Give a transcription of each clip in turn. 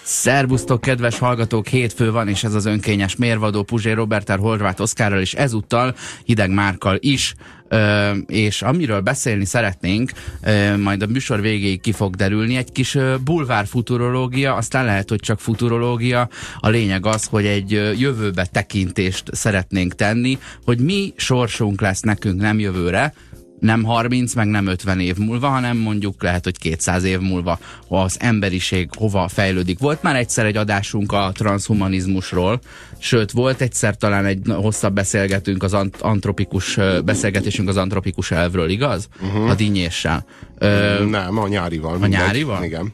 Szervusztok, kedves hallgatók! Hétfő van, és ez az önkényes mérvadó Puzsér Roberttel, Horváth Oszkárral, és ezúttal Hideg Márkkal is. És amiről beszélni szeretnénk, majd a műsor végéig ki fog derülni, egy kis bulvár futurológia, aztán lehet, hogy csak futurológia. A lényeg az, hogy egy jövőbe tekintést szeretnénk tenni, hogy mi sorsunk lesz nekünk nem jövőre, nem 30, meg nem 50 év múlva, hanem mondjuk lehet, hogy 200 év múlva az emberiség hova fejlődik. Volt már egyszer egy adásunk a transhumanizmusról, sőt, volt egyszer talán egy hosszabb beszélgetésünk az antropikus elvről, igaz? A dinnyéssel. Nem, a nyárival. A nyárival? Igen.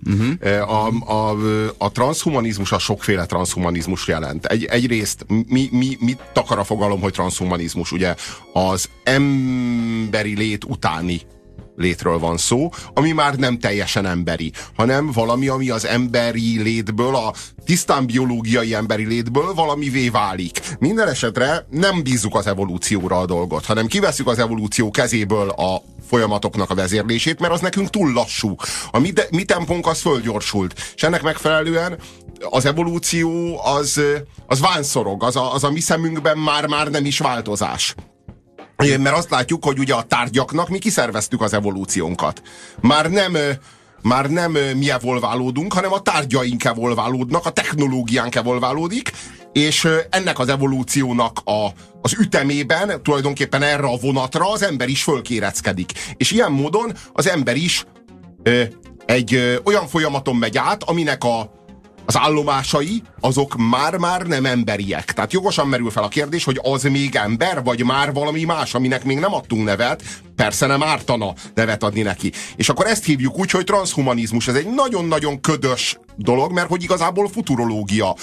A transhumanizmus a sokféle transhumanizmus jelent. Egyrészt mit akar a fogalom, hogy transhumanizmus? Ugye az emberi lét utáni létről van szó, ami már nem teljesen emberi, hanem valami, ami az emberi létből, a tisztán biológiai emberi létből valamivé válik. Minden esetre nem bízzuk az evolúcióra a dolgot, hanem kiveszük az evolúció kezéből a folyamatoknak a vezérlését, mert az nekünk túl lassú. A mi tempónk az fölgyorsult, és ennek megfelelően az evolúció az vánszorog, az a mi szemünkben már nem is változás. Mert azt látjuk, hogy ugye a tárgyaknak mi kiszerveztük az evolúciónkat. Már nem mi evolválódunk, hanem a tárgyaink evolválódnak, a technológiánk evolválódik, és ennek az evolúciónak az ütemében tulajdonképpen erre a vonatra az ember is fölkéreckedik. És ilyen módon az ember is egy olyan folyamaton megy át, aminek az állomásai, azok már nem emberiek. Tehát jogosan merül fel a kérdés, hogy az még ember, vagy már valami más, aminek még nem adtunk nevet, persze nem ártana nevet adni neki. És akkor ezt hívjuk úgy, hogy transhumanizmus. Ez egy nagyon-nagyon ködös dolog, mert hogy igazából futurológia.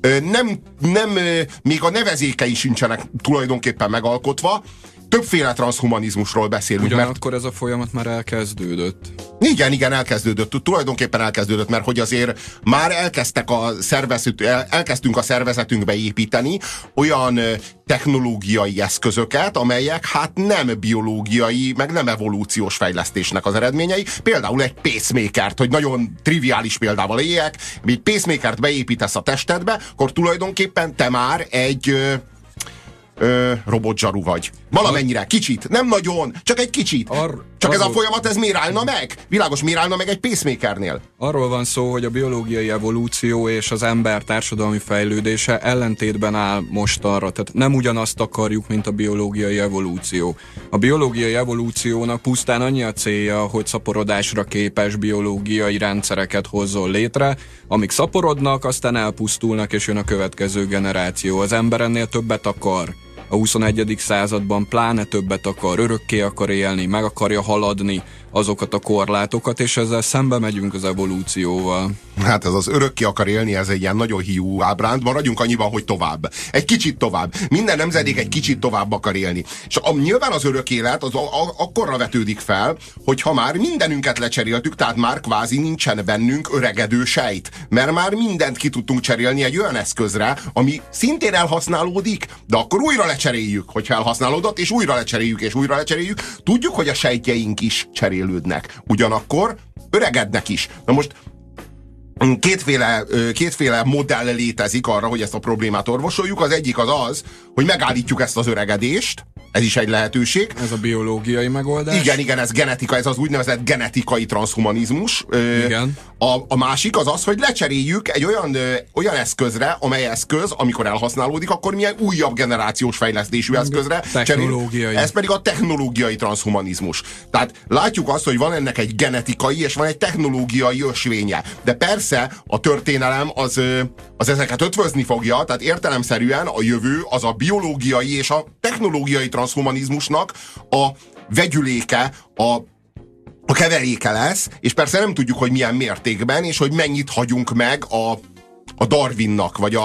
Még a nevezékei sincsenek tulajdonképpen megalkotva. Többféle transhumanizmusról beszélünk. Ugyanakkor ez a folyamat már elkezdődött. Igen, elkezdődött. Tulajdonképpen elkezdődött, mert hogy azért már elkezdtünk a szervezetünkbe építeni olyan technológiai eszközöket, amelyek hát nem biológiai, meg nem evolúciós fejlesztésnek az eredményei. Például egy pacemakert, hogy nagyon triviális példával éljek, egy pacemakert beépítesz a testedbe, akkor tulajdonképpen te már egy robotzsaru vagy. Valamennyire, kicsit, nem nagyon, csak egy kicsit. Csak ez a folyamat, ez miért állna meg? Világos, miért állna meg egy pacemakernél? Arról van szó, hogy a biológiai evolúció és az ember társadalmi fejlődése ellentétben áll mostanra. Tehát nem ugyanazt akarjuk, mint a biológiai evolúció. A biológiai evolúciónak pusztán annyi a célja, hogy szaporodásra képes biológiai rendszereket hozzon létre, amik szaporodnak, aztán elpusztulnak, és jön a következő generáció. Az ember ennél többet akar. A 21. században pláne többet akar, örökké akar élni, meg akarja haladni azokat a korlátokat, és ezzel szembe megyünk az evolúcióval. Hát ez az örökké akar élni, ez egy ilyen nagyon hiú ábránd, maradjunk annyiban, hogy tovább. Egy kicsit tovább. Minden nemzedék egy kicsit tovább akar élni. És nyilván az örök élet az akkorra vetődik fel, hogy ha már mindenünket lecseréltük, tehát már kvázi nincsen bennünk öregedő sejt. Mert már mindent ki tudtunk cserélni egy olyan eszközre, ami szintén elhasználódik, de akkor újra lecseréljük, hogyha elhasználódott, és újra lecseréljük. Tudjuk, hogy a sejtjeink is cserélődnek. Ugyanakkor öregednek is. Na most kétféle modell létezik arra, hogy ezt a problémát orvosoljuk. Az egyik az, hogy megállítjuk ezt az öregedést. Ez is egy lehetőség. Ez a biológiai megoldás. Igen, ez genetika, ez az úgynevezett genetikai transhumanizmus. Igen. A másik az, hogy lecseréljük egy olyan eszközre, amely eszköz, amikor elhasználódik, akkor milyen újabb generációs fejlesztésű eszközre. Technológiai. Ez pedig a technológiai transhumanizmus. Tehát látjuk azt, hogy van ennek egy genetikai és van egy technológiai ösvénye. De persze a történelem az ezeket ötvözni fogja, tehát értelemszerűen a jövő az a biológiai és a technológiai transhumanizmusnak a vegyüléke, a keveréke lesz, és persze nem tudjuk, hogy milyen mértékben, és hogy mennyit hagyunk meg a Darwinnak, vagy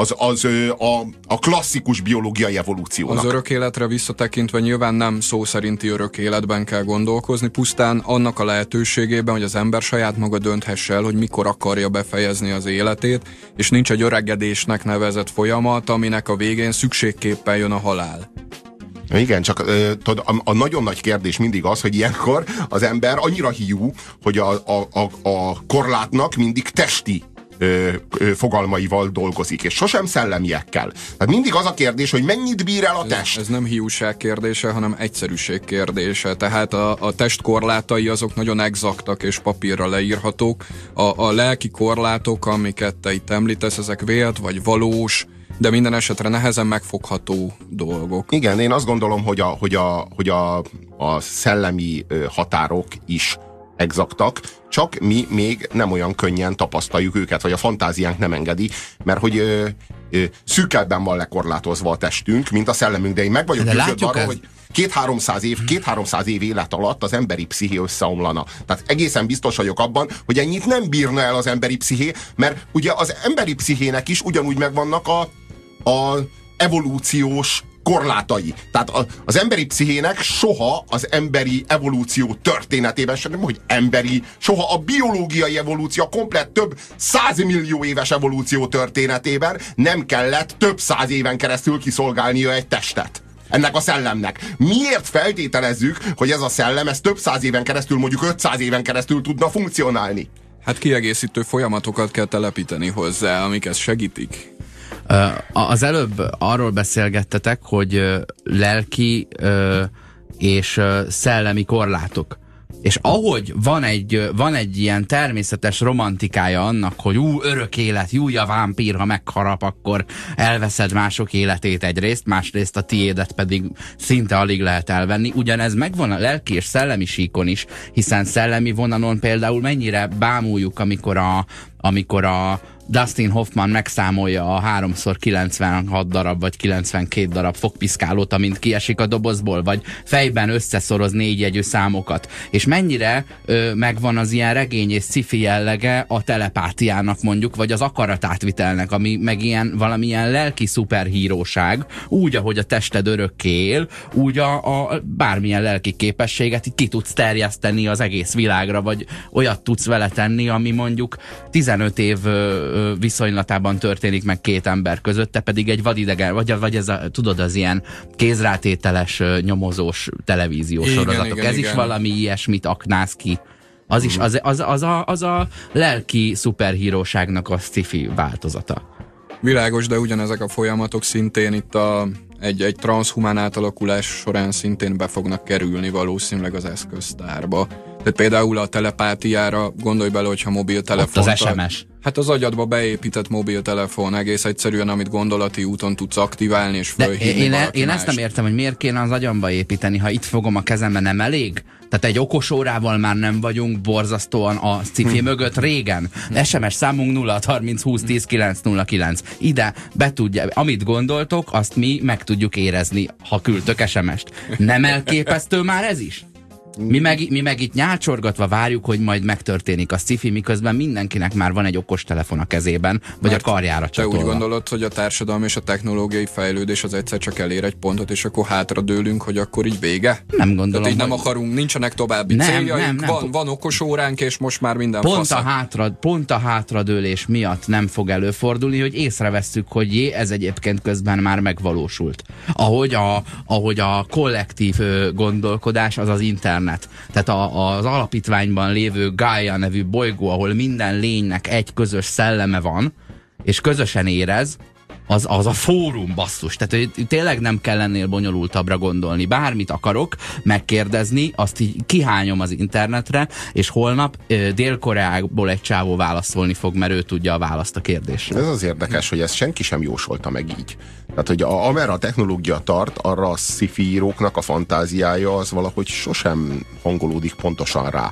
a klasszikus biológiai evolúciónak. Az örök életre visszatekintve nyilván nem szó szerinti örök életben kell gondolkozni, pusztán annak a lehetőségében, hogy az ember saját maga dönthesse el, hogy mikor akarja befejezni az életét, és nincs egy öregedésnek nevezett folyamat, aminek a végén szükségképpen jön a halál. Igen, csak a nagyon nagy kérdés mindig az, hogy ilyenkor az ember annyira hiú, hogy a korlátnak mindig testi fogalmaival dolgozik, és sosem szellemiekkel. Tehát mindig az a kérdés, hogy mennyit bír el a test. Ez nem hiúság kérdése, hanem egyszerűség kérdése. Tehát a test korlátai azok nagyon exaktak és papírra leírhatók. A lelki korlátok, amiket te itt említesz, ezek vélt vagy valós, de minden esetre nehezen megfogható dolgok. Igen, én azt gondolom, hogy a szellemi határok is exaktak, csak mi még nem olyan könnyen tapasztaljuk őket, vagy a fantáziánk nem engedi, mert hogy szűkebben van lekorlátozva a testünk, mint a szellemünk, de én meg vagyok győződve arról, hogy 200-300 év élet alatt az emberi psziché összeomlana. Tehát egészen biztos vagyok abban, hogy ennyit nem bírna el az emberi psziché, mert ugye az emberi pszichének is ugyanúgy megvannak a evolúciós korlátai. Tehát az emberi pszichének soha az emberi evolúció történetében, sem nem, hogy emberi, soha a biológiai evolúció, a komplett több 100 millió éves evolúció történetében nem kellett több 100 éven keresztül kiszolgálnia egy testet. Ennek a szellemnek. Miért feltételezzük, hogy ez a szellem, ez több 100 éven keresztül, mondjuk 500 éven keresztül tudna funkcionálni? Hát kiegészítő folyamatokat kell telepíteni hozzá, amik ezt segítik. Az előbb arról beszélgettetek, hogy lelki és szellemi korlátok. És ahogy van egy ilyen természetes romantikája annak, hogy örök élet, a vámpír, ha megharap, akkor elveszed mások életét egyrészt, másrészt a tiédet pedig szinte alig lehet elvenni. Ugyanez megvan a lelki és szellemi síkon is, hiszen szellemi vonalon például mennyire bámuljuk, amikor a Dustin Hoffman megszámolja a 3x96 darab vagy 92 darab fogpiszkálót, amint kiesik a dobozból, vagy fejben összeszoroz 4 jegyű számokat. És mennyire megvan az ilyen regény és sci-fi jellege a telepátiának mondjuk, vagy az akaratátvitelnek, ami meg valamilyen lelki szuperhíróság, úgy, ahogy a tested örökké él, úgy a bármilyen lelki képességet így ki tudsz terjeszteni az egész világra, vagy olyat tudsz vele tenni, ami mondjuk 15 év viszonylatában történik meg két ember között, te pedig egy vadidegen, vagy ez tudod, az ilyen kézrátételes, nyomozós televíziós sorozatok. Ez is valami ilyesmit aknáz ki. Az is az a lelki szuperhíróságnak a sci-fi változata. Világos, de ugyanezek a folyamatok szintén itt egy transzhumán átalakulás során szintén be fognak kerülni valószínűleg az eszköztárba. Tehát például a telepátiára gondolj bele, hogyha mobiltelefon. Ott az SMS. Hát az agyadba beépített mobiltelefon egész egyszerűen, amit gondolati úton tudsz aktiválni és fölhívni. Én ezt nem értem, hogy miért kéne az agyamba építeni, ha itt fogom a kezembe, nem elég? Tehát egy okos órával már nem vagyunk borzasztóan a sci-fi mögött régen. SMS számunk 0 30 20 10 909. Ide be tudja, amit gondoltok, azt mi meg tudjuk érezni, ha küldtök SMS-t. Nem elképesztő már ez is? Mi meg itt nyálcsorgatva várjuk, hogy majd megtörténik a sci-fi, miközben mindenkinek már van egy okos telefon a kezében, vagy a karjára csatolva. Te úgy gondolod, hogy a társadalmi és a technológiai fejlődés az egyszer csak elér egy pontot, és akkor hátradőlünk, hogy akkor így vége? Nem gondolom. Tehát így nem akarunk, nincsenek további céljaink, van okos óránk, és most már minden pont a hátradőlés miatt nem fog előfordulni, hogy észrevesszük, hogy ez egyébként közben már megvalósult. Ahogy a kollektív gondolkodás az internet. Tehát az alapítványban lévő Gaia nevű bolygó, ahol minden lénynek egy közös szelleme van, és közösen érez, az a fórum, basszus. Tehát tényleg nem kell ennél bonyolultabbra gondolni. Bármit akarok megkérdezni, azt így kihányom az internetre, és holnap Dél-Koreából egy csávó válaszolni fog, mert ő tudja a választ a kérdésre. Ez az érdekes, hogy ezt senki sem jósolta meg így. Tehát, hogy amerre a technológia tart, arra a sci-fi íróknak a fantáziája az valahogy sosem hangolódik pontosan rá.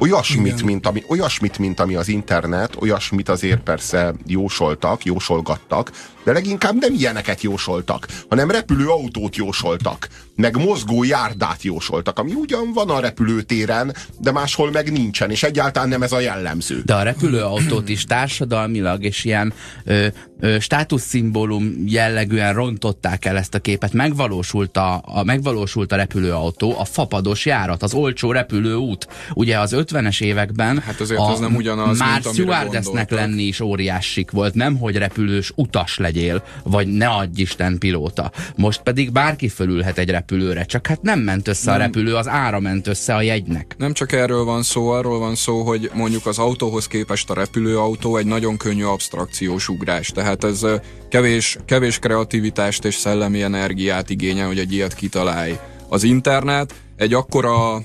Olyasmit, mint ami az internet, olyasmit azért persze jósolgattak, de leginkább nem ilyeneket jósoltak, hanem repülőautót jósoltak, meg mozgó járdát jósoltak, ami ugyan van a repülőtéren, de máshol meg nincsen, és egyáltalán nem ez a jellemző. De a repülőautót is társadalmilag és ilyen státuszszimbólum jellegűen rontották el ezt a képet. Megvalósult a repülőautó, a fapados járat, az olcsó repülőút. Ugye az 50-es években hát azért az nem ugyanaz, már stewardessnek lenni is óriásik volt, nem hogy repülős utas legyél, vagy ne adj Isten pilóta. Most pedig bárki fölülhet egy repülőautóra, repülőre, csak hát nem ment össze a repülő, az ára ment össze a jegynek. Nem csak erről van szó, arról van szó, hogy mondjuk az autóhoz képest a repülőautó egy nagyon könnyű absztrakciós ugrás, tehát ez kevés kreativitást és szellemi energiát igényel, hogy egy ilyet kitalálj. Az internet egy akkora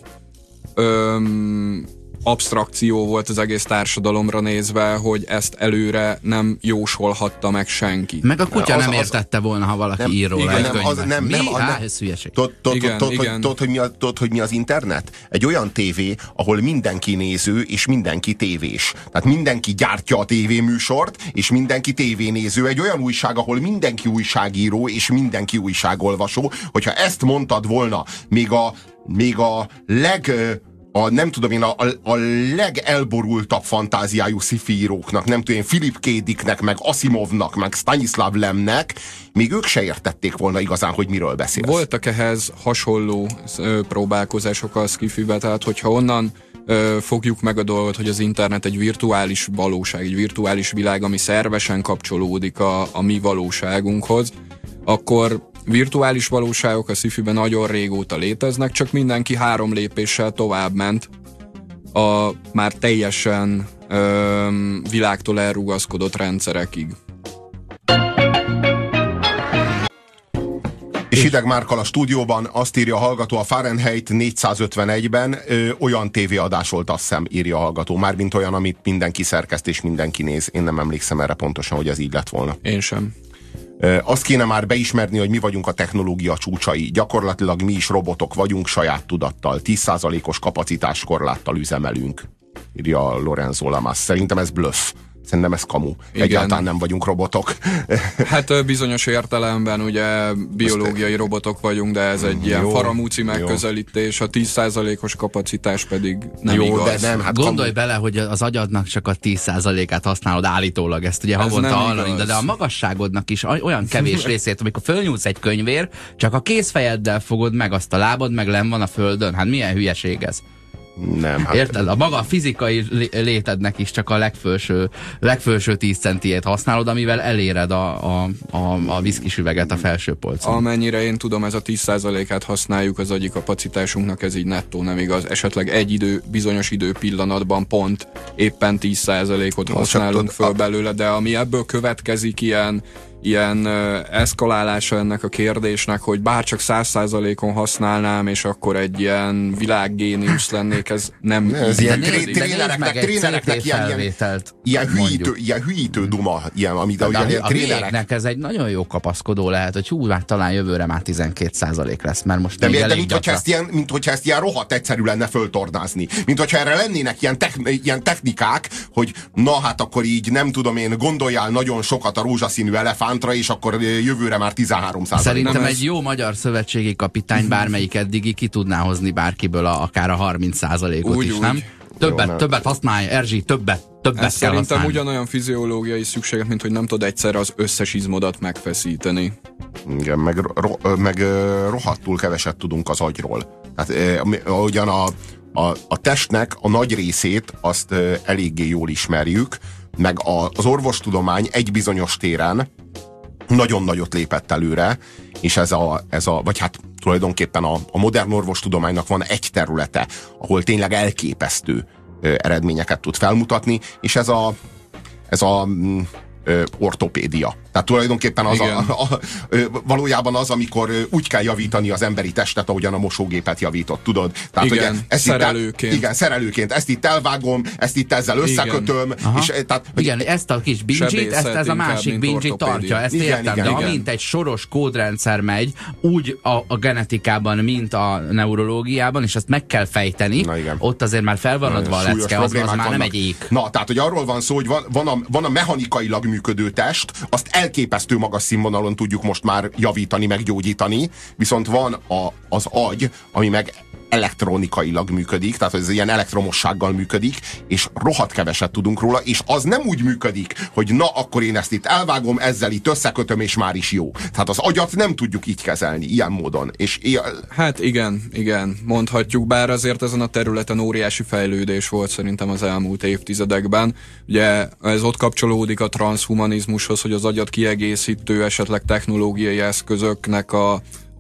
absztrakció volt az egész társadalomra nézve, hogy ezt előre nem jósolhatta meg senki. Meg a kutya nem értette volna, ha valaki ír róla egy könyvet. Ez hülyeség. Tudod, hogy mi az internet? Egy olyan tévé, ahol mindenki néző és mindenki tévés. Tehát mindenki gyártja a tévéműsort, és mindenki tévénéző. Egy olyan újság, ahol mindenki újságíró és mindenki újságolvasó. Hogyha ezt mondtad volna, még a nem tudom én, a legelborultabb fantáziájú sci-fi íróknak, nem tudom én, Philip K. Dicknek, meg Asimovnak, meg Stanislav Lemnek, még ők se értették volna igazán, hogy miről beszélsz. Voltak ehhez hasonló próbálkozások a sci-fibe, tehát hogyha onnan fogjuk meg a dolgot, hogy az internet egy virtuális valóság, egy virtuális világ, ami szervesen kapcsolódik a mi valóságunkhoz, akkor virtuális valóságok a sci-fiben nagyon régóta léteznek, csak mindenki 3 lépéssel tovább ment a már teljesen világtól elrugaszkodott rendszerekig. És Hideg Márkkal a stúdióban azt írja a hallgató, a Fahrenheit 451-ben olyan tévéadás volt, azt hiszem, írja a hallgató. Mármint olyan, amit mindenki szerkeszt és mindenki néz. Én nem emlékszem erre pontosan, hogy ez így lett volna. Én sem. Azt kéne már beismerni, hogy mi vagyunk a technológia csúcsai. Gyakorlatilag mi is robotok vagyunk saját tudattal. 10%-os kapacitáskorláttal üzemelünk, írja Lorenzo Lamas. Szerintem ez bluff. Szerintem ez kamu. Igen. Egyáltalán nem vagyunk robotok. Hát bizonyos értelemben ugye biológiai robotok vagyunk, de ez egy ilyen faramúci megközelítés, a 10%-os kapacitás pedig nem igaz. De nem, hát gondolj bele, hogy az agyadnak csak a 10%-át használod állítólag, ezt ugye havonta hallani, de a magasságodnak is olyan kevés részét, amikor fölnyúlsz egy könyvér, csak a kézfejeddel fogod meg, azt a lábad meg lenn van a földön. Hát milyen hülyeség ez? Nem, hát érted? A maga fizikai létednek is csak a legfelső 10 centiét használod, amivel eléred a viszkis üveget a felső polcon. Amennyire én tudom, ez a 10%-át használjuk az agyi kapacitásunknak, ez így nettó nem igaz. Esetleg bizonyos időpillanatban pont éppen 10%-ot használunk föl belőle, de ami ebből következik, ilyen eszkalálása ennek a kérdésnek, hogy bárcsak 100%-on használnám, és akkor egy ilyen világgéniusz lennék, ez nem ez így ilyen trénereknek ilyen hülyítő duma, ilyen, amit a trénerek. Ez egy nagyon jó kapaszkodó lehet, hogy már talán jövőre már 12% lesz, mert most de még elég gyakran. Mint hogyha ezt ilyen rohadt egyszerű lenne föltornázni. Mint hogyha erre lennének ilyen technikák, hogy na hát akkor így nem tudom én, gondoljál nagyon sokat a rózsaszínű elefántra, és akkor jövőre már 13%. Szerintem egy jó magyar szövetségi kapitány bármelyik eddigi ki tudná hozni bárkiből akár a 30%-ot is, nem? Többet használj, Erzsi, többet kell szerintem használni. Ugyanolyan fiziológiai szükséget, mint hogy nem tudod egyszerre az összes izmodat megfeszíteni. Igen, meg rohadtul keveset tudunk az agyról. Tehát ugyan a testnek a nagy részét azt eléggé jól ismerjük, meg az orvostudomány egy bizonyos téren nagyon nagyot lépett előre, és vagy hát tulajdonképpen a modern orvostudománynak van egy területe, ahol tényleg elképesztő eredményeket tud felmutatni, és ez a ortopédia. Tehát tulajdonképpen valójában az, amikor úgy kell javítani az emberi testet, ahogyan a mosógépet javított, tudod? Tehát, igen, szerelőként. Szerelőként. Ezt itt elvágom, ezt itt ezzel összekötöm. És, tehát, igen, ezt a kis bincsét, ez a másik bincsit tartja, ezt értem, de amint egy soros kódrendszer megy, úgy a genetikában, mint a neurológiában, és ezt meg kell fejteni, ott azért már fel van adva a lecke, az már nem egy ék. Na, tehát, hogy arról van szó, hogy van a mechanikailag működő test, azt elképesztő magas színvonalon tudjuk most már javítani, meggyógyítani, viszont van az agy, ami meg elektronikailag működik, tehát ez ilyen elektromossággal működik, és rohadt keveset tudunk róla, és az nem úgy működik, hogy na, akkor én ezt itt elvágom, ezzel itt összekötöm, és már is jó. Tehát az agyat nem tudjuk így kezelni, ilyen módon. Hát igen, mondhatjuk, bár azért ezen a területen óriási fejlődés volt szerintem az elmúlt évtizedekben. Ugye ez ott kapcsolódik a transzhumanizmushoz, hogy az agyat kiegészítő, esetleg technológiai eszközöknek a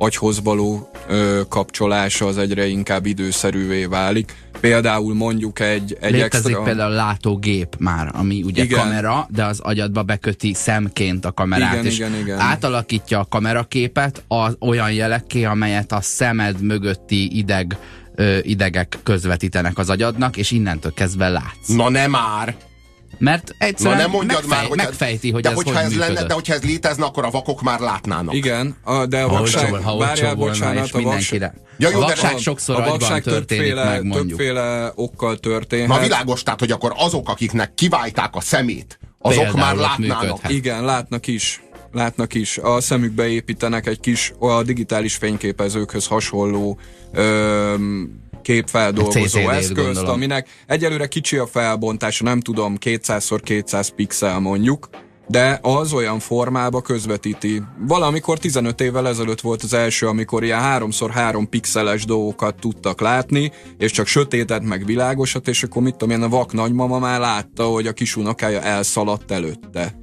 agyhoz való kapcsolása az egyre inkább időszerűvé válik. Például mondjuk egy létezik extra... például látógép már, ami ugye igen. kamera, de az agyadba beköti szemként a kamerát, igen, és igen. átalakítja a kameraképet olyan jelekké, amelyet a szemed mögötti idegek közvetítenek az agyadnak, és innentől kezdve látsz. Na nem már! Mert egyszerűen nem mondjad már, hogy megfejti, hogy de ez hogyha hogy ez működött. lenne, de hogyha ez létezne, akkor a vakok már látnának. Igen, de a vakság... Ha olcsó volna, és mindenkire. Ja, jó, a vakság sokszor agyban történik meg, mondjuk. Többféle okkal történhet. Na világos, tehát, hogy akkor azok, akiknek kiválták a szemét, azok például már látnának. Működhet. Igen, látnak is. A szemükbe építenek egy kis, a digitális fényképezőkhöz hasonló képfeldolgozó eszközt, aminek egyelőre kicsi a felbontása, nem tudom, 200x200 pixel mondjuk, de az olyan formába közvetíti. Valamikor 15 évvel ezelőtt volt az első, amikor ilyen 3x3 pixeles dolgokat tudtak látni, és csak sötétet meg világosat, és akkor mit tudom én, a vak nagymama már látta, hogy a kis unokája elszaladt előtte.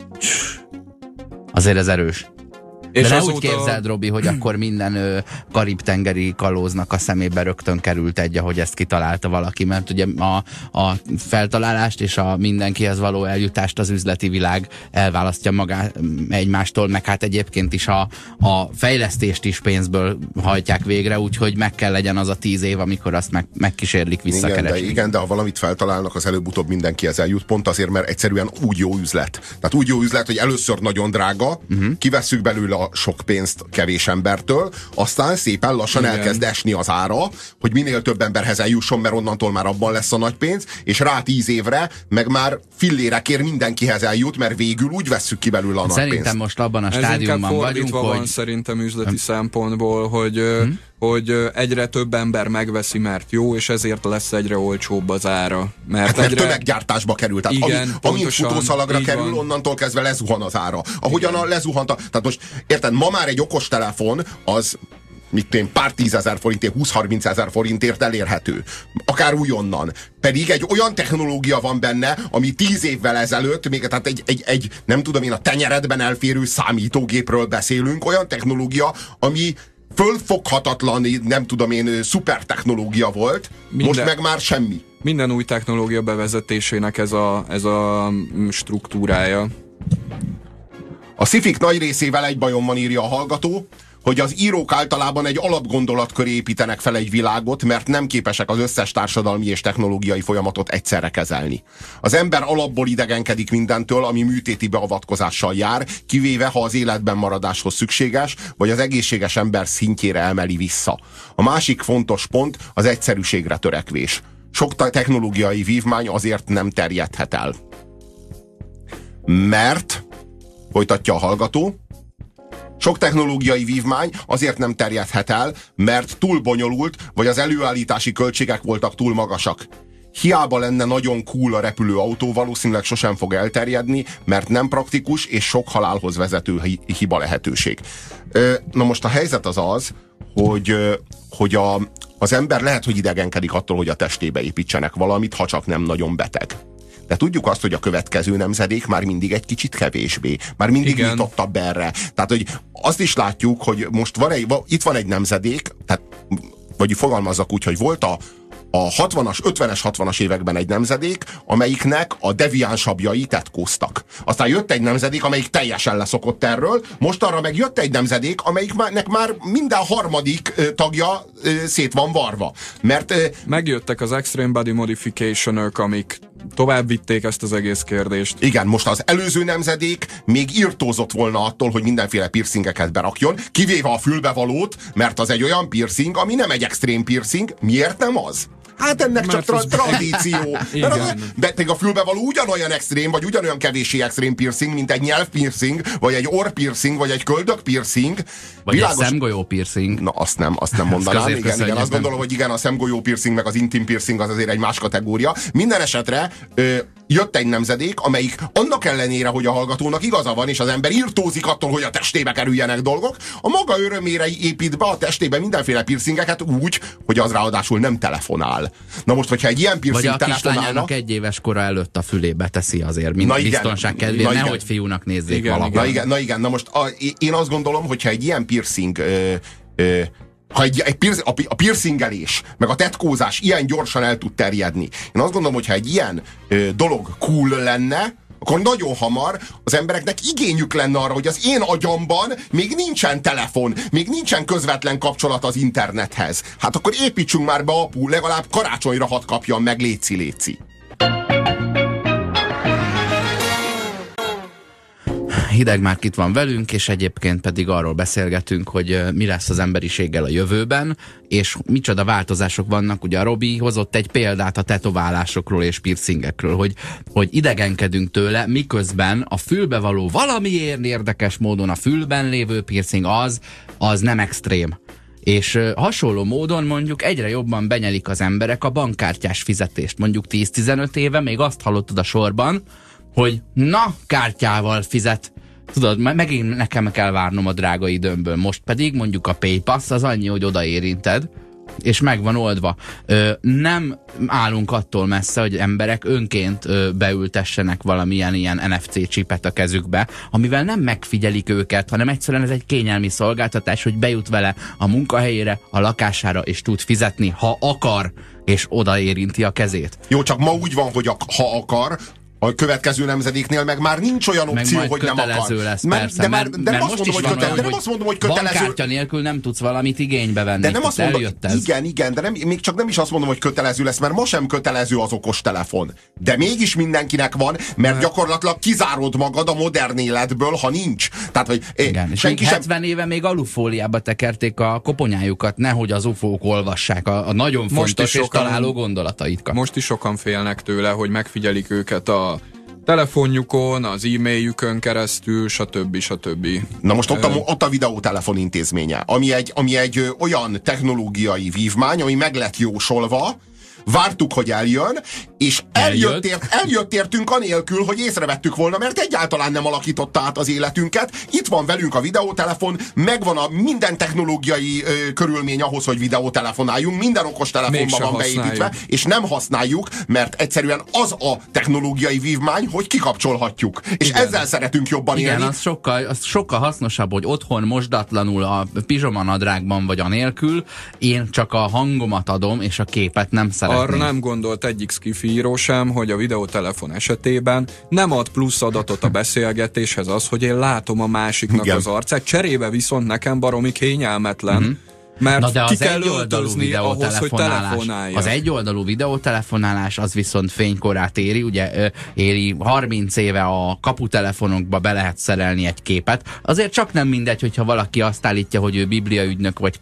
Azért ez erős. És de ne úgy képzeld, Robi, hogy akkor minden karib-tengeri kalóznak a szemébe rögtön került egy, ahogy ezt kitalálta valaki, mert ugye a feltalálást és a mindenkihez való eljutást az üzleti világ elválasztja egymástól, meg hát egyébként is a fejlesztést is pénzből hajtják végre, úgyhogy meg kell legyen az a 10 év, amikor azt megkísérlik visszakeresni. Igen, de ha valamit feltalálnak, az előbb-utóbb mindenkihez eljut, pont azért, mert egyszerűen úgy jó üzlet. Tehát úgy jó üzlet, hogy először nagyon drága, kivesszük belőle a sok pénzt kevés embertől, aztán szépen lassan elkezd esni az ára, hogy minél több emberhez eljusson, mert onnantól már abban lesz a nagy pénz, és rá 10 évre meg már fillérekért mindenkihez eljut, mert végül úgy vesszük ki belőle a nagy pénzt. Szerintem most abban a stádiumban vagyunk, hogy... van szerintem üzleti szempontból, hogy egyre több ember megveszi, mert jó, és ezért lesz egyre olcsóbb az ára. Mert egyre... tömeggyártásba kerül. Tehát igen, amint futószalagra kerül, van. Onnantól kezdve lezuhan az ára. Ahogyan lezuhant tehát most érted, ma már egy okostelefon az pár 10 000 forintért, 20-30 000 forintért elérhető. Akár újonnan. Pedig egy olyan technológia van benne, ami 10 évvel ezelőtt, még tehát egy nem tudom én, a tenyeredben elférő számítógépről beszélünk, olyan technológia, ami fölfoghatatlan, nem tudom én, szuper technológia volt, most meg már semmi. Minden új technológia bevezetésének ez a struktúrája. A sci-fik nagy részével egy bajom van, írja a hallgató, hogy az írók általában egy alapgondolat köré építenek fel egy világot, mert nem képesek az összes társadalmi és technológiai folyamatot egyszerre kezelni. Az ember alapból idegenkedik mindentől, ami műtéti beavatkozással jár, kivéve ha az életben maradáshoz szükséges, vagy az egészséges ember szintjére emeli vissza. A másik fontos pont az egyszerűségre törekvés. Sok technológiai vívmány azért nem terjedhet el. Mert, folytatja a hallgató, sok technológiai vívmány azért nem terjedhet el, mert túl bonyolult, vagy az előállítási költségek voltak túl magasak. Hiába lenne nagyon cool a repülőautó, valószínűleg sosem fog elterjedni, mert nem praktikus és sok halálhoz vezető hiba lehetőség. Na most a helyzet az, hogy az ember lehet, hogy idegenkedik attól, hogy a testébe építsenek valamit, ha csak nem nagyon beteg. De tudjuk azt, hogy a következő nemzedék már mindig egy kicsit kevésbé. Már mindig nyitottabb erre. Tehát, hogy azt is látjuk, hogy most itt van egy nemzedék, tehát, vagy fogalmazzak úgy, hogy volt a 50-es, 60-as években egy nemzedék, amelyiknek a deviánsabbjai tetkóztak. Aztán jött egy nemzedék, amelyik teljesen leszokott erről, mostanra meg jött egy nemzedék, amelyiknek már minden harmadik tagja szét van varva. Mert megjöttek az Extreme Body Modification-ök, amik tovább vitték ezt az egész kérdést. Igen, most az előző nemzedék még irtózott volna attól, hogy mindenféle piercingeket berakjon, kivéve a fülbevalót, mert az egy olyan piercing, ami nem egy extrém piercing. Miért nem az? Hát ennek mert csak tradíció. Mert a fülbevaló ugyanolyan extrém, vagy ugyanolyan kevéssé extrém piercing, mint egy nyelvpiercing, vagy egy orrpiercing, vagy egy köldök piercing. Vagy világos... egy szemgolyó piercing. Na, azt nem mondanám. Igen, azt gondolom, hogy igen, a szemgolyó piercing, meg az intim piercing az azért egy más kategória. Minden esetre jött egy nemzedék, amelyik annak ellenére, hogy a hallgatónak igaza van, és az ember irtózik attól, hogy a testébe kerüljenek dolgok, a maga örömére épít be a testébe mindenféle piercingeket úgy, hogy az ráadásul nem telefonál. Na most, hogyha egy ilyen piercing vagy a telefonálna... kislányának 1 éves kora előtt a fülébe teszi azért, mint biztonság kedvéért, nehogy fiúnak nézzék valahol. Na igen, na most én azt gondolom, hogyha egy ilyen piercing... ha a piercingelés, meg a tetkózás ilyen gyorsan el tud terjedni. Én azt gondolom, hogy ha egy ilyen dolog cool lenne, akkor nagyon hamar az embereknek igényük lenne arra, hogy az én agyamban még nincsen telefon, még nincsen közvetlen kapcsolat az internethez. Hát akkor építsünk már be, apu, legalább karácsonyra hadd kapjam meg, léci. Hideg már itt van velünk, és egyébként pedig arról beszélgetünk, hogy mi lesz az emberiséggel a jövőben, és micsoda változások vannak. Ugye a Robi hozott egy példát a tetoválásokról és piercingekről, hogy idegenkedünk tőle, miközben a fülbe való valamiért érdekes módon a fülben lévő piercing az nem extrém. És hasonló módon mondjuk egyre jobban benyelik az emberek a bankkártyás fizetést. Mondjuk 10-15 éve még azt hallottad a sorban, hogy na, kártyával fizet. Tudod, megint nekem kell várnom a drága időmből. Most pedig mondjuk a PayPass az annyi, hogy odaérinted, és meg van oldva. Nem állunk attól messze, hogy emberek önként beültessenek valamilyen ilyen NFC csipet a kezükbe, amivel nem megfigyelik őket, hanem egyszerűen ez egy kényelmi szolgáltatás, hogy bejut vele a munkahelyére, a lakására, és tud fizetni, ha akar, és odaérinti a kezét. Jó, csak ma úgy van, hogy ha akar, a következő nemzedéknél meg már nincs olyan opció, hogy nem akar. Lesz, persze, mert nem azt mondom, hogy kötelező. Bankkártya nélkül nem tudsz valamit igénybe venni. De nem azt mondom, igen, de még csak nem is azt mondom, hogy kötelező lesz, mert ma sem kötelező az okostelefon. De mégis mindenkinek van, mert gyakorlatilag kizárod magad a modern életből, ha nincs. Tehát, hogy igen, és 70 éve még alufóliába tekerték a koponyájukat, nehogy az ufók olvassák a nagyon fontos és találó gondolatait. Most is sokan félnek tőle, hogy megfigyelik őket a telefonjukon, az e-mailjükön keresztül, stb. Na most ott a videótelefon intézménye, ami egy olyan technológiai vívmány, ami meg lett jósolva, vártuk, hogy eljön, és eljött értünk anélkül, hogy észrevettük volna, mert egyáltalán nem alakította át az életünket. Itt van velünk a videótelefon, megvan a minden technológiai körülmény ahhoz, hogy videótelefonáljunk, minden okostelefonban van beépítve, és nem használjuk, mert egyszerűen az a technológiai vívmány, hogy kikapcsolhatjuk. És igen, ezzel szeretünk jobban élni. Igen, az sokkal hasznosabb, hogy otthon mosdatlanul a pizsomanadrágban vagy anélkül, én csak a hangomat adom, és a képet nem szeretném. Arra nem gondolt egyik skifi író sem, hogy a videótelefon esetében nem ad plusz adatot a beszélgetéshez az, hogy én látom a másiknak az arcát, cserébe viszont nekem baromi kényelmetlen, mert de ki kell öltözni ahhoz, hogy telefonálja. Az egyoldalú videótelefonálás az viszont fénykorát éri, ugye éri 30 éve a kaputelefonokba be lehet szerelni egy képet. Azért csak nem mindegy, hogyha valaki azt állítja, hogy ő bibliaügynök vagy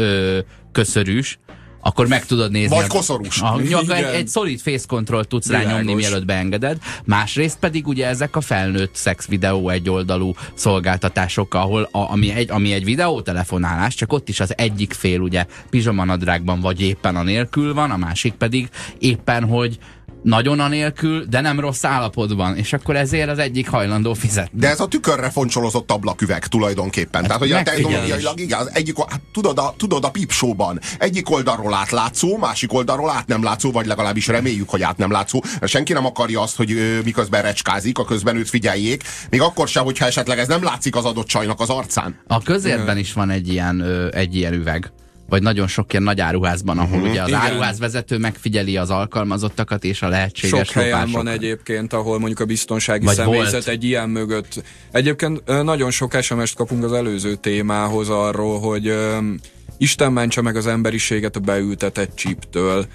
köszörűs, akkor meg tudod nézni. Vagy koszorús. Egy szolid face control tudsz rányomni, mielőtt beengeded. Másrészt pedig ugye ezek a felnőtt szex videó egyoldalú szolgáltatások, ahol ami egy videótelefonálás, csak ott is az egyik fél ugye pizsomanadrágban vagy éppen anélkül van, a másik pedig éppen, hogy nagyon anélkül, de nem rossz állapotban, és akkor ezért az egyik hajlandó fizetni. De ez a tükörre foncsolozott ablaküveg tulajdonképpen. Tehát, hogy a technológiailag igen, tudod a pipsóban egyik oldalról átlátszó, másik oldalról át nem látszó, vagy legalábbis reméljük, hogy át nem látszó. Senki nem akarja azt, hogy miközben recskázik, a közben őt figyeljék, még akkor sem, hogyha esetleg ez nem látszik az adott csajnak az arcán. A közértben is van egy ilyen üveg. Vagy nagyon sok ilyen nagy áruházban, ahol ugye az áruházvezető megfigyeli az alkalmazottakat és a lehetséges sok helyen van egyébként, ahol mondjuk a biztonsági vagy személyzet volt egy ilyen mögött. Egyébként nagyon sok SMS-t kapunk az előző témához arról, hogy Isten mentse meg az emberiséget a beültetett chiptől,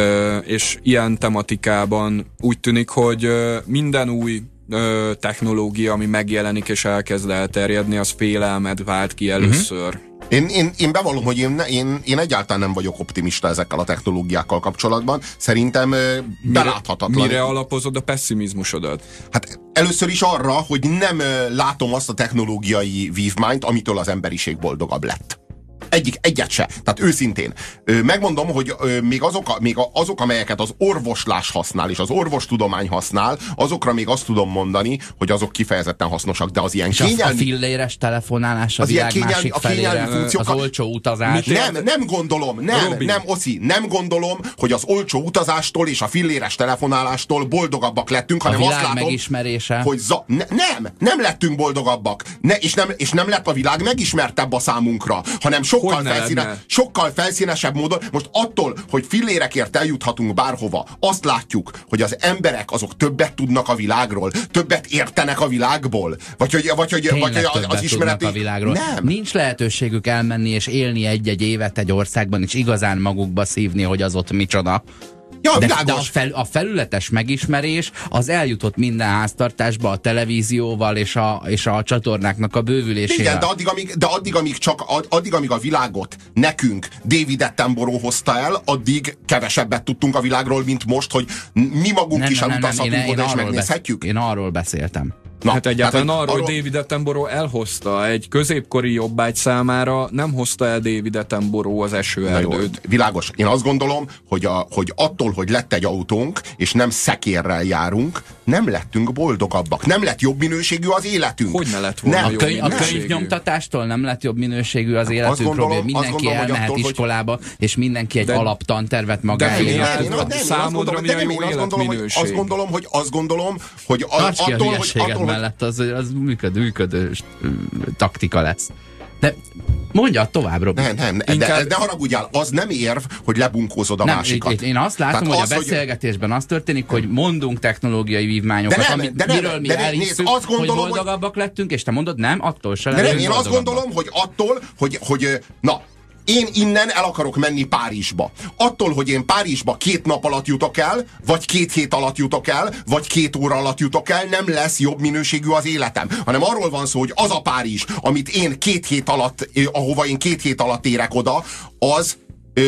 és ilyen tematikában úgy tűnik, hogy minden új technológia, ami megjelenik és elkezd elterjedni, az félelmet vált ki először. Én bevallom, hogy én egyáltalán nem vagyok optimista ezekkel a technológiákkal kapcsolatban. Szerintem beláthatatlan. Mire alapozod a pessimizmusodat? Hát először is arra, hogy nem látom azt a technológiai vívmányt, amitől az emberiség boldogabb lett. Egyet se. Tehát őszintén. Megmondom, hogy még azok, amelyeket az orvoslás használ, és az orvostudomány használ, azokra még azt tudom mondani, hogy azok kifejezetten hasznosak, de az ilyen kényelmi... a filléres telefonálás a világ másik felére, az olcsó utazás. Nem gondolom, nem gondolom, hogy az olcsó utazástól és a filléres telefonálástól boldogabbak lettünk, hanem azt látom, megismerése. hogy nem lettünk boldogabbak, és nem lett a világ megismertebb a számunkra, hanem sokkal felszínesebb módon. Most attól, hogy fillérekért eljuthatunk bárhova, azt látjuk, hogy az emberek azok többet tudnak a világról, többet értenek a világból, vagy az ismereti... a világról. Nem. Nincs lehetőségük elmenni és élni egy-egy évet egy országban, és igazán magukba szívni, hogy az ott micsoda. Ja, de a felületes megismerés az eljutott minden háztartásba a televízióval és a csatornáknak a bővülésével. Igen, de addig, amíg a világot nekünk David Attenborough hozta el, addig kevesebbet tudtunk a világról, mint most, hogy mi magunk is elutazhatunk oda és megnézhetjük. Én arról beszéltem. Hát egyáltalán arról, hogy David Attenborough elhozta egy középkori jobbágy számára, nem hozta el David Attenborough az esőerdőt. Világos. Én azt gondolom, hogy attól, hogy lett egy autónk, és nem szekérrel járunk, nem lettünk boldogabbak. Nem lett jobb minőségű az életünk. Hogy ne lett volna jobb minőségű? A könyvnyomtatástól nem lett jobb minőségű az életünk, Robi. Mindenki elmehet iskolába, és mindenki egy alaptantervet magáénak. Számodra mi a jó életminőség? Azt gondolom, hogy attól, mellett az működő taktika lesz. De mondja tovább, Robi. Nem, de haragudjál, az nem érv, hogy lebunkózod a másikat. Én azt látom, hogy a beszélgetésben az történik, hogy mondunk technológiai vívmányokat, miről mi elhiszük, hogy boldogabbak lettünk, és te mondod, nem, attól se lehetünk boldogabbak. Én azt gondolom, hogy attól, hogy én innen el akarok menni Párizsba. Attól, hogy én Párizsba 2 nap alatt jutok el, vagy 2 hét alatt jutok el, vagy 2 óra alatt jutok el, nem lesz jobb minőségű az életem. Hanem arról van szó, hogy az a Párizs, amit én 2 hét alatt, ahova én 2 hét alatt érek oda, az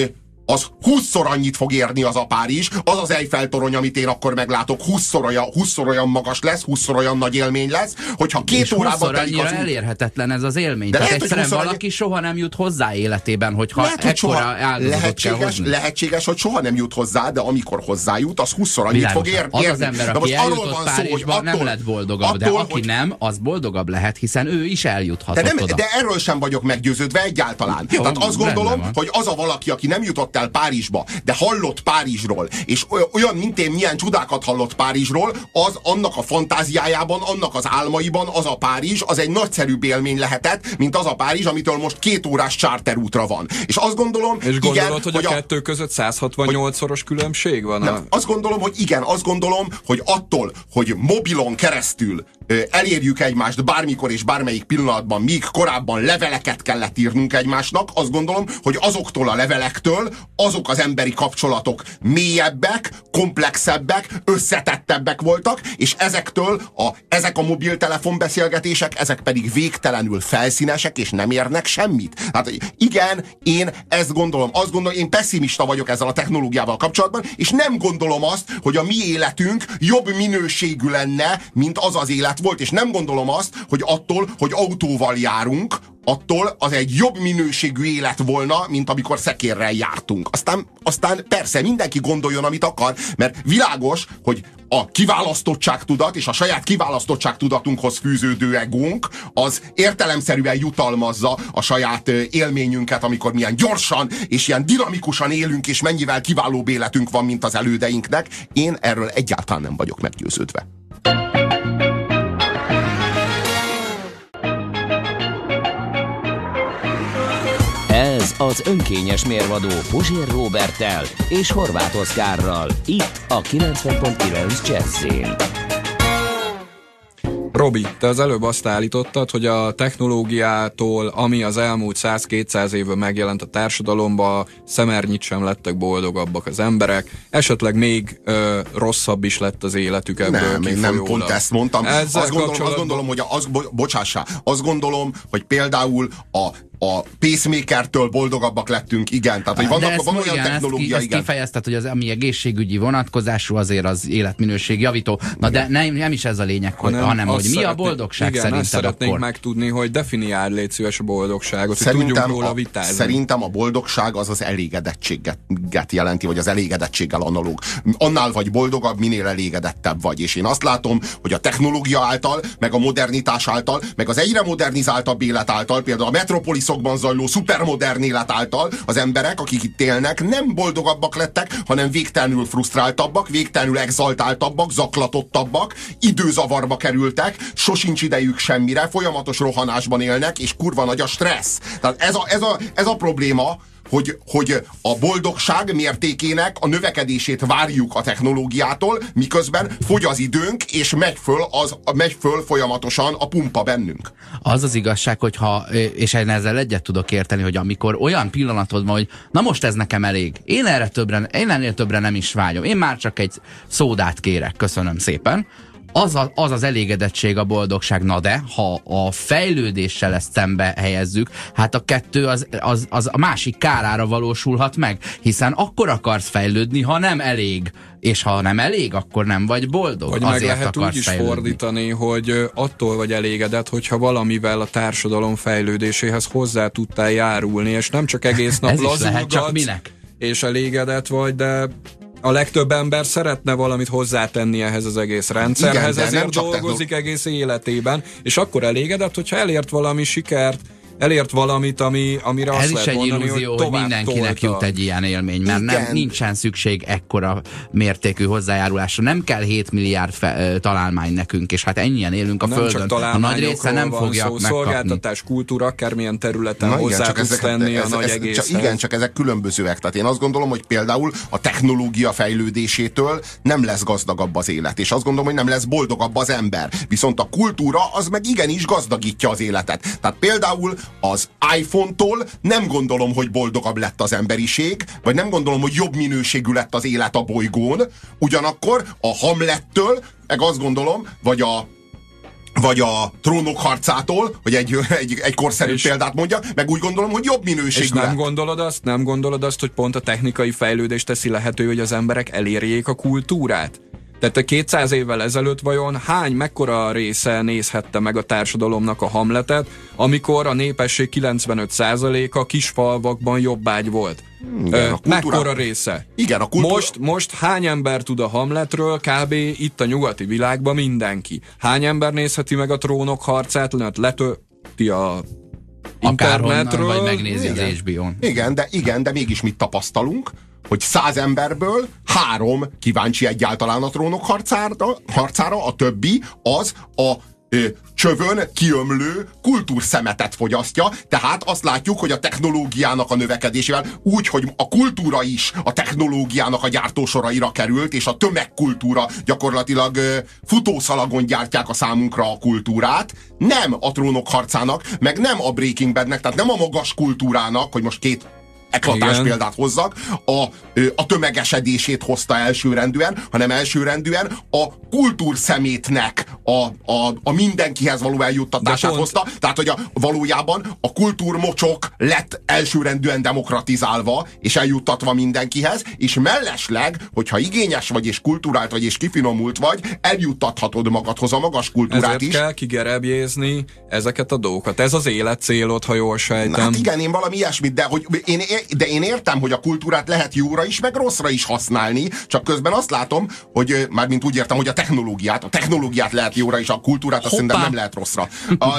20-szor annyit fog érni az a Párizs, az az Eiffel-torony, amit én akkor meglátok, 20-szor olyan magas lesz, 20-szor olyan nagy élmény lesz, hogyha 2 órában telik az elérhetetlen ez az élmény. De lehet, egyszerűen valaki soha nem jut hozzá életében, hogyha ekkora áldozatot kell hozni. Lehetséges, hogy soha nem jut hozzá, de amikor hozzájut, az 20-szor annyit fog érni. Az az ember, aki eljutott Párizsba, nem lett boldogabb, de aki nem, az boldogabb lehet, hiszen ő is eljuthatott oda. De erről sem vagyok meggyőződve egyáltalán. Tehát azt gondolom, hogy az a valaki, aki nem jutott el Párizsba, de hallott Párizsról, és olyan, mint én, milyen csodákat hallott Párizsról, az annak a fantáziájában, annak az álmaiban az a Párizs, az egy nagyszerűbb élmény lehetett, mint az a Párizs, amitől most 2 órás charterútra van. És azt gondolom, és gondolod, hogy a kettő között 168-szoros különbség van? Nem, azt gondolom, hogy attól, hogy mobilon keresztül elérjük egymást bármikor és bármelyik pillanatban, míg korábban leveleket kellett írnunk egymásnak, azt gondolom, hogy azoktól a levelektől azok az emberi kapcsolatok mélyebbek, komplexebbek, összetettebbek voltak, és ezek a mobiltelefon beszélgetések, ezek pedig végtelenül felszínesek, és nem érnek semmit. Hát igen, én ezt gondolom, én pessimista vagyok ezzel a technológiával kapcsolatban, és nem gondolom azt, hogy a mi életünk jobb minőségű lenne, mint az az élet volt, és nem gondolom azt, hogy attól, hogy autóval járunk, attól az egy jobb minőségű élet volna, mint amikor szekérrel jártunk. Aztán persze mindenki gondoljon, amit akar, mert világos, hogy a kiválasztottságtudat és a saját kiválasztottságtudatunkhoz fűződő egónk az értelemszerűen jutalmazza a saját élményünket, amikor milyen gyorsan és ilyen dinamikusan élünk, és mennyivel kiválóbb életünk van, mint az elődeinknek. Én erről egyáltalán nem vagyok meggyőződve. Ez az önkényes mérvadó Puzsér Róberttel és Horváth Oszkárral, itt a 90.9 Jazzyn. Robi, te az előbb azt állítottad, hogy a technológiától, ami az elmúlt 100-200 évben megjelent a társadalomba, szemernyit sem lettek boldogabbak az emberek, esetleg még rosszabb is lett az életük ebből kifolyólag. Nem, pont ezt mondtam. Azt gondolom, hogy bocsássá, azt gondolom, hogy például a a pacemakertől boldogabbak lettünk, igen. Tehát, hogy van olyan technológia, igen. Kifejezted, hogy az, ami egészségügyi vonatkozású, azért az életminőség javító. Na igen. De nem is ez a lényeg, hanem hogy mi a boldogság szerinted azt szeretnénk akkor? megtudni, hogy definiáld, légy szíves, a boldogságot, hogy tudjunk róla vitázni. Szerintem a boldogság az elégedettséget jelenti, vagy az elégedettséggel analóg. Annál vagy boldogabb, minél elégedettebb vagy. És én azt látom, hogy a technológia által, meg a modernitás által, meg az egyre modernizáltabb élet által, például a metropoliszokban zajló szupermodern élet által az emberek, akik itt élnek, nem boldogabbak lettek, hanem végtelenül frusztráltabbak, végtelenül exaltáltabbak, zaklatottabbak, időzavarba kerültek, sosincs idejük semmire, folyamatos rohanásban élnek, és kurva nagy a stressz. Tehát ez a probléma, hogy a boldogság mértékének a növekedését várjuk a technológiától, miközben fogy az időnk, és megy föl folyamatosan a pumpa bennünk. Az az igazság, hogyha, és én ezzel egyet tudok érteni, hogy amikor olyan pillanatod van, hogy na most ez nekem elég, én ennél többre nem is vágyom, én már csak egy szódát kérek, köszönöm szépen, az elégedettség, a boldogság. Na de, ha a fejlődéssel ezt szembe helyezzük, hát a kettő az a másik kárára valósulhat meg, hiszen akkor akarsz fejlődni, ha nem elég. És ha nem elég, akkor nem vagy boldog. Vagy meg lehet úgy is fordítani, hogy attól vagy elégedett, hogyha valamivel a társadalom fejlődéséhez hozzá tudtál járulni, és nem csak egész nap lazulgatsz, és elégedett vagy, de a legtöbb ember szeretne valamit hozzátenni ehhez az egész rendszerhez, igen, ezért dolgozik egész életében, és akkor elégedett, hogyha elért valami sikert, elért valamit, amire azt lehet mondani, illúzió, hogy tovább mindenkinek jut egy ilyen élmény, mert nincsen szükség ekkora mértékű hozzájárulásra. Nem kell 7 milliárd találmány nekünk, és hát ennyien élünk a Földön. A nagy része nem fogja megkapni. Szolgáltatás, kultúra, akármilyen területen hozzá tudsz tenni a nagy egészhez. Igen, csak ezek különbözőek. Tehát én azt gondolom, hogy például a technológia fejlődésétől nem lesz gazdagabb az élet, és azt gondolom, hogy nem lesz boldogabb az ember. Viszont a kultúra az meg igenis gazdagítja az életet. Tehát például az iPhone-tól nem gondolom, hogy boldogabb lett az emberiség, vagy nem gondolom, hogy jobb minőségű lett az élet a bolygón, ugyanakkor a Hamlettől, meg azt gondolom, vagy a Trónok harcától, hogy egy korszerű példát mondja, meg úgy gondolom, hogy jobb minőségű és nem gondolod azt, hogy pont a technikai fejlődés teszi lehető, hogy az emberek elérjék a kultúrát? Tehát a 200 évvel ezelőtt vajon mekkora része nézhette meg a társadalomnak a Hamletet, amikor a népesség 95%-a kisfalvakban jobbágy volt? Igen, mekkora része? Igen, a kultúra... Most hány ember tud a Hamletről? Kb. Itt a nyugati világban mindenki. Hány ember nézheti meg a Trónok harcát, letölti a internetről? Vagy megnézi az HBO-n. Igen, de mégis mit tapasztalunk? Hogy 100 emberből 3 kíváncsi egyáltalán a Trónok harcára, a többi az a csövön kiömlő kultúrszemetet fogyasztja, tehát azt látjuk, hogy a technológiának a növekedésével úgy, hogy a kultúra is a technológiának a gyártósoraira került, és a tömegkultúra gyakorlatilag futószalagon gyártják a számunkra a kultúrát, nem a Trónok harcának, meg nem a Breaking Badnek, tehát nem a magas kultúrának, hogy most két eklatáns példát hozzak, a tömegesedését hozta elsőrendűen, hanem elsőrendűen a kultúrszemétnek a mindenkihez való eljuttatását hozta. Tehát, hogy valójában a kultúrmocsok lett elsőrendűen demokratizálva, és eljuttatva mindenkihez, és mellesleg, hogyha igényes vagy, és kultúrált vagy, és kifinomult vagy, eljuttathatod magadhoz a magas kultúrát ezért is. Kell kigerebjézni ezeket a dolgokat. Ez az élet célod, ha jól sejtem. Hát igen, én valami ilyesmit, de én értem, hogy a kultúrát lehet jóra is, meg rosszra is használni, csak közben azt látom, hogy mármint úgy értem, hogy a technológiát lehet jóra is, a kultúrát azt szerintem nem lehet rosszra.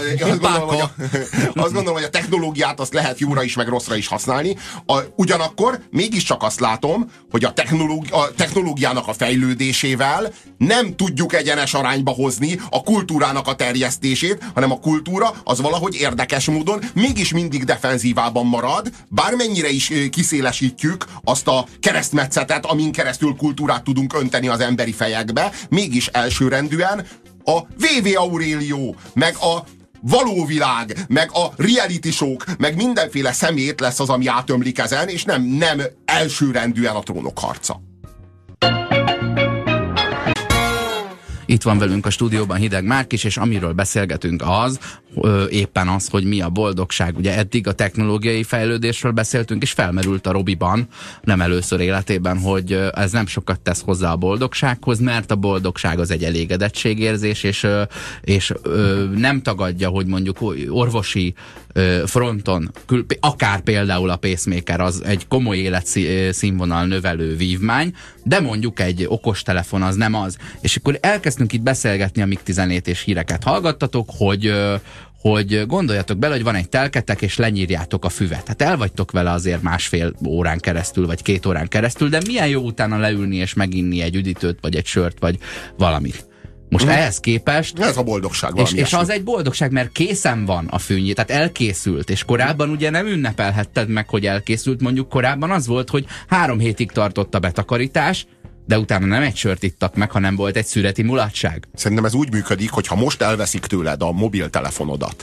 Azt gondolom, hogy a technológiát azt lehet jóra is, meg rosszra is használni. Ugyanakkor mégiscsak azt látom, hogy a technológiának a fejlődésével nem tudjuk egyenes arányba hozni a kultúrának a terjesztését, hanem a kultúra az valahogy érdekes módon mégis mindig defenzívában marad, bármennyire is kiszélesítjük azt a keresztmetszetet, amin keresztül kultúrát tudunk önteni az emberi fejekbe, mégis elsőrendűen a V.V. Aurélio, meg a való világ, meg a reality show-k, meg mindenféle szemét lesz az, ami átömlik ezen, és nem elsőrendűen a Trónok harca. Itt van velünk a stúdióban Hideg Márk is, és amiről beszélgetünk az, éppen az, hogy mi a boldogság. Ugye eddig a technológiai fejlődésről beszéltünk, és felmerült a Robiban, nem először életében, hogy ez nem sokat tesz hozzá a boldogsághoz, mert a boldogság az egy elégedettségérzés, és nem tagadja, hogy mondjuk orvosi fronton, akár például a pacemaker az egy komoly életszínvonal növelő vívmány, de mondjuk egy okostelefon az nem az. És akkor elkezdtünk itt beszélgetni a MIG-17 és híreket hallgattatok, hogy gondoljatok bele, hogy van egy telketek, és lenyírjátok a füvet. Hát el vagytok vele azért másfél órán keresztül, vagy 2 órán keresztül, de milyen jó utána leülni és meginni egy üdítőt, vagy egy sört, vagy valamit. Most ehhez képest... Ez a boldogság. És az egy boldogság, mert készen van a fűnyí, tehát elkészült, és korábban ugye nem ünnepelhetted meg, hogy elkészült, mondjuk korábban az volt, hogy 3 hétig tartott a betakarítás, de utána nem egy sört ittak meg, hanem volt egy szüreti mulatság. Szerintem ez úgy működik, hogy ha most elveszik tőled a mobiltelefonodat,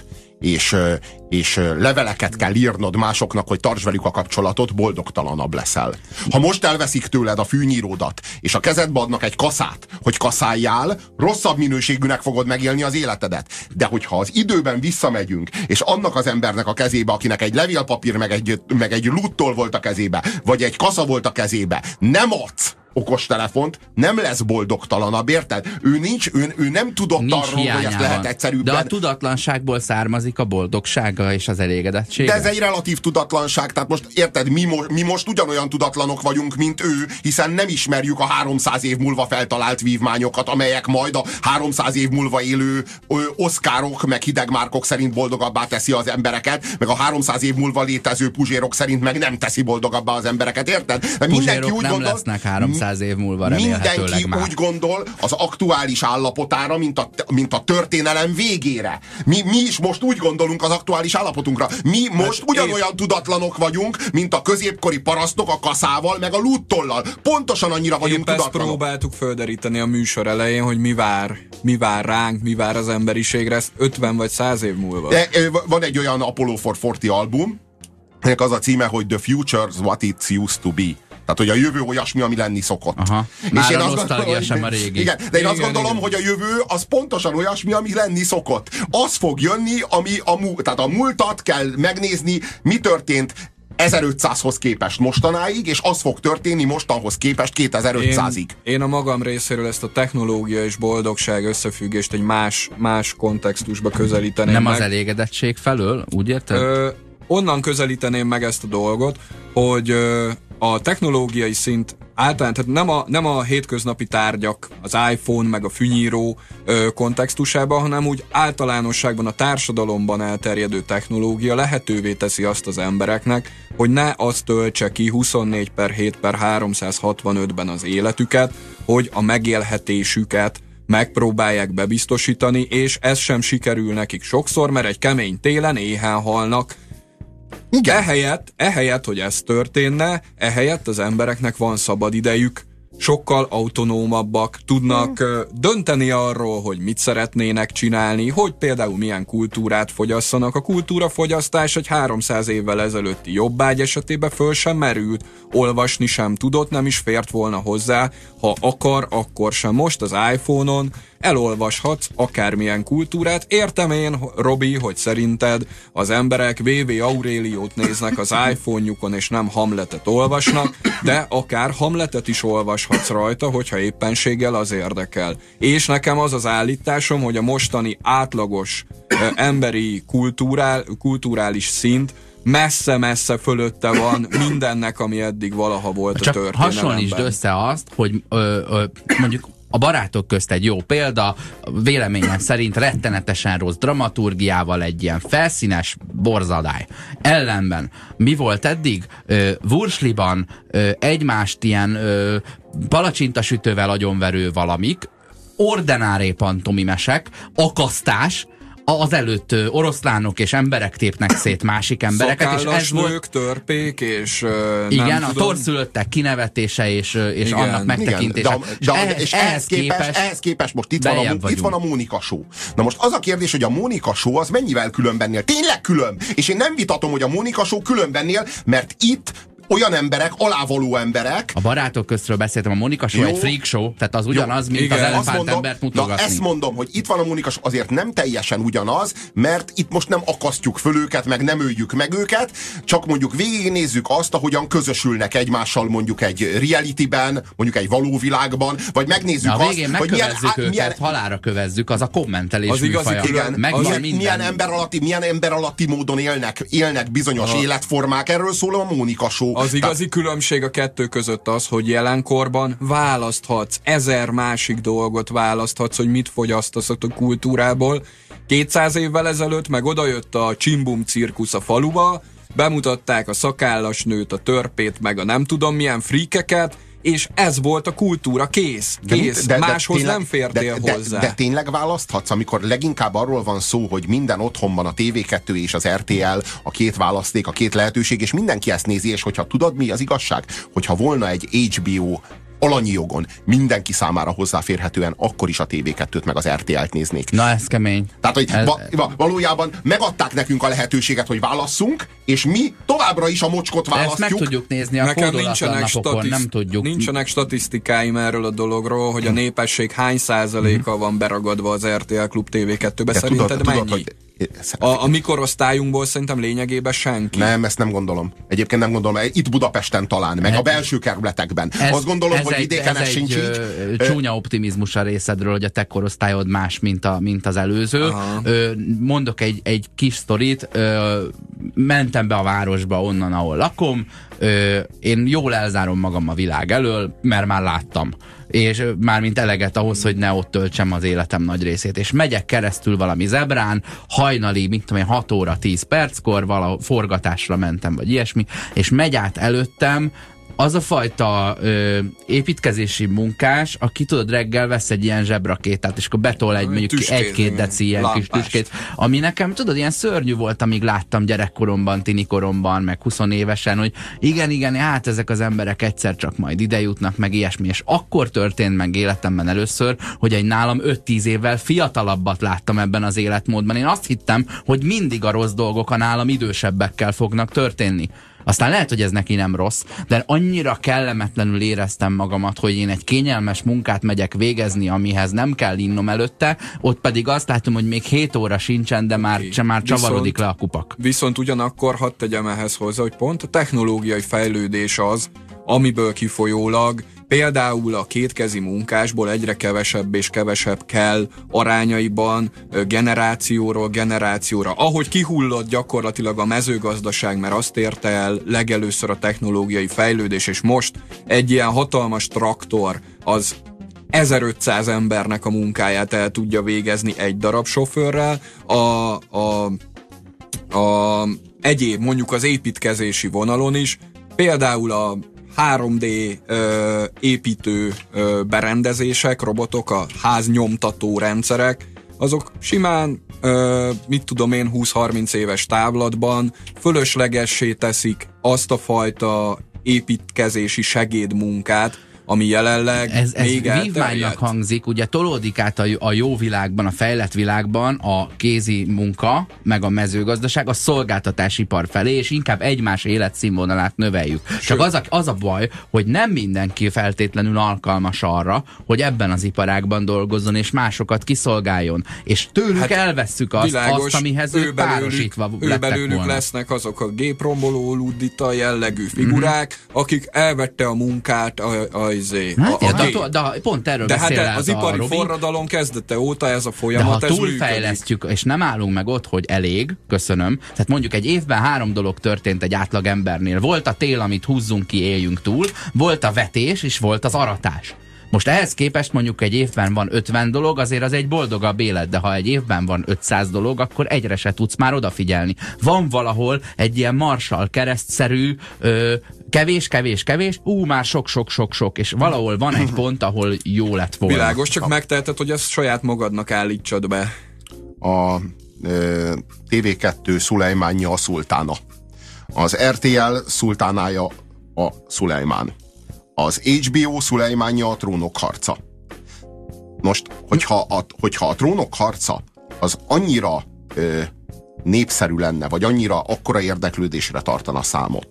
és leveleket kell írnod másoknak, hogy tartsd velük a kapcsolatot, boldogtalanabb leszel. Ha most elveszik tőled a fűnyíródat, és a kezedbe adnak egy kaszát, hogy kaszáljál, rosszabb minőségűnek fogod megélni az életedet. De hogyha az időben visszamegyünk, és annak az embernek a kezébe, akinek egy levélpapír, meg egy luttól volt a kezébe, vagy egy kasza volt a kezébe, nem adsz okostelefont, nem lesz boldogtalanabb, érted? Ő nem tudott nincs arról, hogy ezt lehet egyszerűbben. De a tudatlanságból származik a boldogsága és az elégedettség. De ez egy relatív tudatlanság, tehát most érted, mi most ugyanolyan tudatlanok vagyunk, mint ő, hiszen nem ismerjük a 300 év múlva feltalált vívmányokat, amelyek majd a 300 év múlva élő Oszkárok, meg Hideg Márkok szerint boldogabbá teszi az embereket, meg a 300 év múlva létező Puzsérok szerint meg nem teszi boldogabbá az embereket, érted? De mindenki úgy nem gondol, lesznek 300 év múlva remélhetőleg mindenki már. úgy gondol az aktuális állapotára, mint a történelem végére. Mi is most úgy gondolunk az aktuális állapotunkra. Mi most ugyanolyan tudatlanok vagyunk, mint a középkori parasztok a kaszával, meg a lúttollal. Pontosan annyira vagyunk tudatlanok. Ezt próbáltuk földeríteni a műsor elején, hogy mi vár ránk, mi vár az emberiségre, ezt 50 vagy 100 év múlva. De, van egy olyan Apollo 440 album, ennek az a címe, hogy The Future's What It Used to Be. Tehát, hogy a jövő olyasmi, ami lenni szokott. Aha. És én a azt nosztalgia sem a régi. Igen, de én azt gondolom, hogy a jövő az pontosan olyasmi, ami lenni szokott. Az fog jönni, ami tehát a múltat kell megnézni, mi történt 1500-hoz képest mostanáig, és az fog történni mostanhoz képest 2500-ig. Én a magam részéről ezt a technológia és boldogság összefüggést egy más kontextusba közelíteném nem meg. az elégedettség felől, úgy érted? Onnan közelíteném meg ezt a dolgot, hogy a technológiai szint általán, tehát nem a hétköznapi tárgyak, az iPhone meg a fűnyíró kontextusában, hanem úgy általánosságban a társadalomban elterjedő technológia lehetővé teszi azt az embereknek, hogy ne azt töltse ki 24/7/365-ben az életüket, hogy a megélhetésüket megpróbálják bebiztosítani, és ez sem sikerül nekik sokszor, mert egy kemény télen éhen halnak. Ehelyett, hogy ez történne, ehelyett az embereknek van szabad idejük, sokkal autonómabbak, tudnak dönteni arról, hogy mit szeretnének csinálni, hogy például milyen kultúrát fogyasszanak. A kultúrafogyasztás egy 300 évvel ezelőtti jobbágy esetében föl sem merült, olvasni sem tudott, nem is fért volna hozzá, ha akar, akkor sem. Most az iPhone-on elolvashatsz akármilyen kultúrát. Értem én, Robi, hogy szerinted az emberek V.V. Auréliót néznek az iPhone-jukon, és nem Hamletet olvasnak, de akár Hamletet is olvashatsz rajta, hogyha éppenséggel az érdekel. És nekem az az állításom, hogy a mostani átlagos emberi kulturális szint messze-messze fölötte van mindennek, ami eddig valaha volt csak a történelemben. Hasonlítsd össze azt, hogy mondjuk a barátok közt egy jó példa, véleményem szerint rettenetesen rossz dramaturgiával egy ilyen felszínes borzadály. Ellenben mi volt eddig? Vursliban egymást ilyen palacsintasütővel agyonverő valamik, ordenáré pantomimesek, akasztás, az előtt oroszlánok és emberek tépnek szét másik embereket, és ez nők, volt... törpék, és igen, a torszülöttek kinevetése és igen, annak megtekintése. És ehhez képest most itt van a Mónika Show. Na most az a kérdés, hogy a Mónika Show az mennyivel különbennél? Tényleg külön! És én nem vitatom, hogy a Mónika Show különbennél, mert itt olyan emberek, alávaló emberek. A Barátok köztről beszéltem, a Mónika Show egy freak show, tehát az ugyanaz, mint az elefántembert mutogatni. Na ezt mondom, hogy itt van a Mónika Show, azért nem teljesen ugyanaz, mert itt most nem akasztjuk föl őket, meg nem öljük meg őket, csak mondjuk végignézzük azt, ahogyan közösülnek egymással mondjuk egy realityben, mondjuk egy való világban, vagy megnézzük azt, hogy milyen halálra kövezzük, az a kommentelés az műfaja. Milyen ember alatti módon élnek bizonyos életformák, erről szól a Mónika Show. Az igazi különbség a kettő között az, hogy jelenkorban választhatsz, 1000 másik dolgot választhatsz, hogy mit fogyasztasz a kultúrából. 200 évvel ezelőtt meg odajött a Csimbum cirkusz a faluba, bemutatták a szakállas nőt, a törpét, meg a nem tudom milyen fríkeket, és ez volt a kultúra, kész. Máshoz tényleg, nem fértél hozzá. De tényleg választhatsz, amikor leginkább arról van szó, hogy minden otthonban a TV2 és az RTL, a két választék, a két lehetőség, és mindenki ezt nézi, és hogyha tudod mi az igazság? Hogyha volna egy HBO alanyi jogon mindenki számára hozzáférhetően, akkor is a TV2-t meg az RTL-t néznék. Na ez kemény. Tehát, hogy valójában megadták nekünk a lehetőséget, hogy válasszunk, és mi továbbra is a mocskot választjuk. Ezt meg tudjuk nézni a kódolatlan napokon, nem tudjuk. Nincsenek statisztikáim erről a dologról, hogy a népesség hány százaléka van beragadva az RTL Klub TV2-be. Szerinted mennyi? Hogy a mi korosztályunkból szerintem lényegében senki. Nem, ezt nem gondolom. Egyébként nem gondolom. Itt Budapesten talán, meg a belső kerületekben. Azt gondolom, hogy vidéken ez sincs így. Csúnya optimizmus a részedről, hogy a te korosztályod más, mint az előző. Mondok egy kis sztorit. Mentem be a városba onnan, ahol lakom. Én jól elzárom magam a világ elől, mert már láttam. És mármint eleget ahhoz, hogy ne ott töltsem az életem nagy részét. És megyek keresztül valami zebrán, hajnali, mit tudom én, 6 óra 10 perckor, valahol forgatásra mentem, vagy ilyesmi, és megy át előttem az a fajta építkezési munkás, aki tudod reggel vesz egy ilyen zsebrakétát, és akkor betol mondjuk 1-2 deci ilyen kis tüskét, ami nekem tudod, ilyen szörnyű volt, amíg láttam gyerekkoromban, tinikoromban, meg 20 évesen, hogy igen, hát ezek az emberek egyszer csak majd ide jutnak, meg ilyesmi, és akkor történt meg életemben először, hogy egy nálam 5-10 évvel fiatalabbat láttam ebben az életmódban. Én azt hittem, hogy mindig a rossz dolgok a nálam idősebbekkel fognak történni. Aztán lehet, hogy ez neki nem rossz, de annyira kellemetlenül éreztem magamat, hogy én egy kényelmes munkát megyek végezni, amihez nem kell innom előtte, ott pedig azt látom, hogy még 7 óra sincsen, de már csavarodik le a kupak. Viszont ugyanakkor hadd tegyem ehhez hozzá, hogy pont a technológiai fejlődés az, amiből kifolyólag például a kétkezi munkásból egyre kevesebb és kevesebb kell arányaiban generációról generációra. Ahogy kihullott gyakorlatilag a mezőgazdaság, mert azt érte el legelőször a technológiai fejlődés, és most egy ilyen hatalmas traktor az 1500 embernek a munkáját el tudja végezni egy darab sofőrrel. Egyéb, mondjuk az építkezési vonalon is, például a 3D építő berendezések, robotok, a háznyomtató rendszerek, azok simán, 20-30 éves távlatban fölöslegessé teszik azt a fajta építkezési segédmunkát, ami jelenleg ez még vívmánynak hangzik, ugye tolódik át a jó világban, a fejlett világban a kézi munka, meg a mezőgazdaság a szolgáltatásipar felé, és inkább egymás életszínvonalát növeljük. Csak az a baj, hogy nem mindenki feltétlenül alkalmas arra, hogy ebben az iparágban dolgozzon, és másokat kiszolgáljon. És tőlük elvesszük azt, amihez ők párosítva lettek belőlük volna. Lesznek azok a gépromboló luddita jellegű figurák, akik elvette a munkát de pont erről de beszél hát az ipari forradalom kezdete óta ez a folyamat, de ha túlfejlesztjük, és nem állunk meg ott, hogy elég, köszönöm. Tehát mondjuk egy évben 3 dolog történt egy átlag embernél. Volt a tél, amit húzzunk ki, éljünk túl, volt a vetés, és volt az aratás. Most ehhez képest mondjuk egy évben van 50 dolog, azért az egy boldogabb élet, de ha egy évben van 500 dolog, akkor egyre se tudsz már odafigyelni. Van valahol egy ilyen Marshall keresztszerű kevés, már sok, és valahol van egy pont, ahol jó lett volna. Világos, csak megteheted, hogy ezt saját magadnak állítsad be. A TV2 Szulejmánja a szultána. Az RTL szultánája a Szulejmán. Az HBO Szulejmánja a Trónok harca. Most, hogyha a Trónok harca az annyira népszerű lenne, vagy annyira akkora érdeklődésre tartana számot,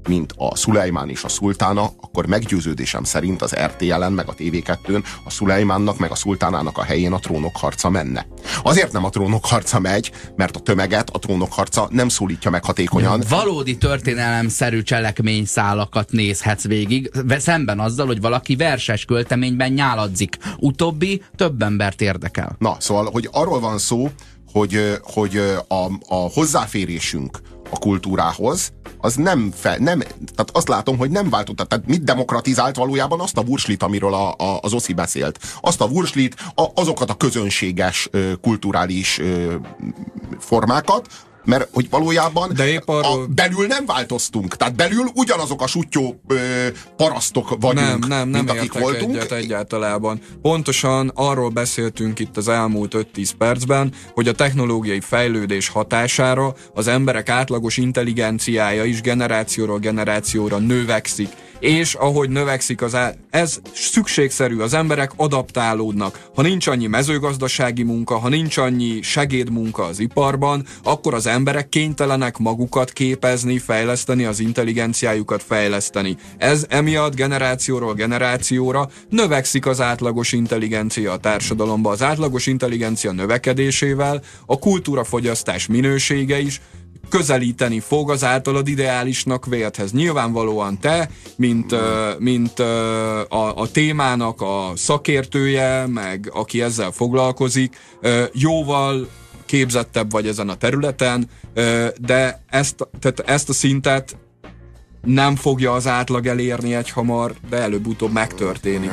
mint a Szulejmán és a szultána, akkor meggyőződésem szerint az RTL-en, meg a TV2-n a Szulejmánnak, meg a szultánának a helyén a Trónok harca menne. Azért nem a Trónok harca megy, mert a tömeget a Trónok harca nem szólítja meg hatékonyan. Valódi történelemszerű cselekményszálakat nézhetsz végig, szemben azzal, hogy valaki verses költeményben nyáladzik. Utóbbi több embert érdekel. Na, szóval, hogy arról van szó, hogy a hozzáférésünk a kultúrához, az tehát azt látom, hogy nem váltotta. Tehát mit demokratizált valójában? Azt a vurslit, amiről az Oszi beszélt. Azt a vurslit, azokat a közönséges kulturális formákat, mert hogy valójában belül nem változtunk. Tehát belül ugyanazok a suttyó parasztok vagyunk, mint akik voltunk. Nem egyáltalában. Pontosan arról beszéltünk itt az elmúlt 5-10 percben, hogy a technológiai fejlődés hatására az emberek átlagos intelligenciája is generációról generációra növekszik. És ahogy növekszik ez szükségszerű, az emberek adaptálódnak. Ha nincs annyi mezőgazdasági munka, ha nincs annyi segédmunka az iparban, akkor az emberek kénytelenek magukat képezni, fejleszteni, az intelligenciájukat fejleszteni. Ez emiatt generációról generációra növekszik az átlagos intelligencia a társadalomban. Az átlagos intelligencia növekedésével a kultúrafogyasztás minősége is közelíteni fog az általad ideálisnak vélthez. Nyilvánvalóan te, mint a témának a szakértője, meg aki ezzel foglalkozik, jóval képzettebb vagy ezen a területen, de ezt a szintet nem fogja az átlag elérni egyhamar, de előbb-utóbb megtörténik.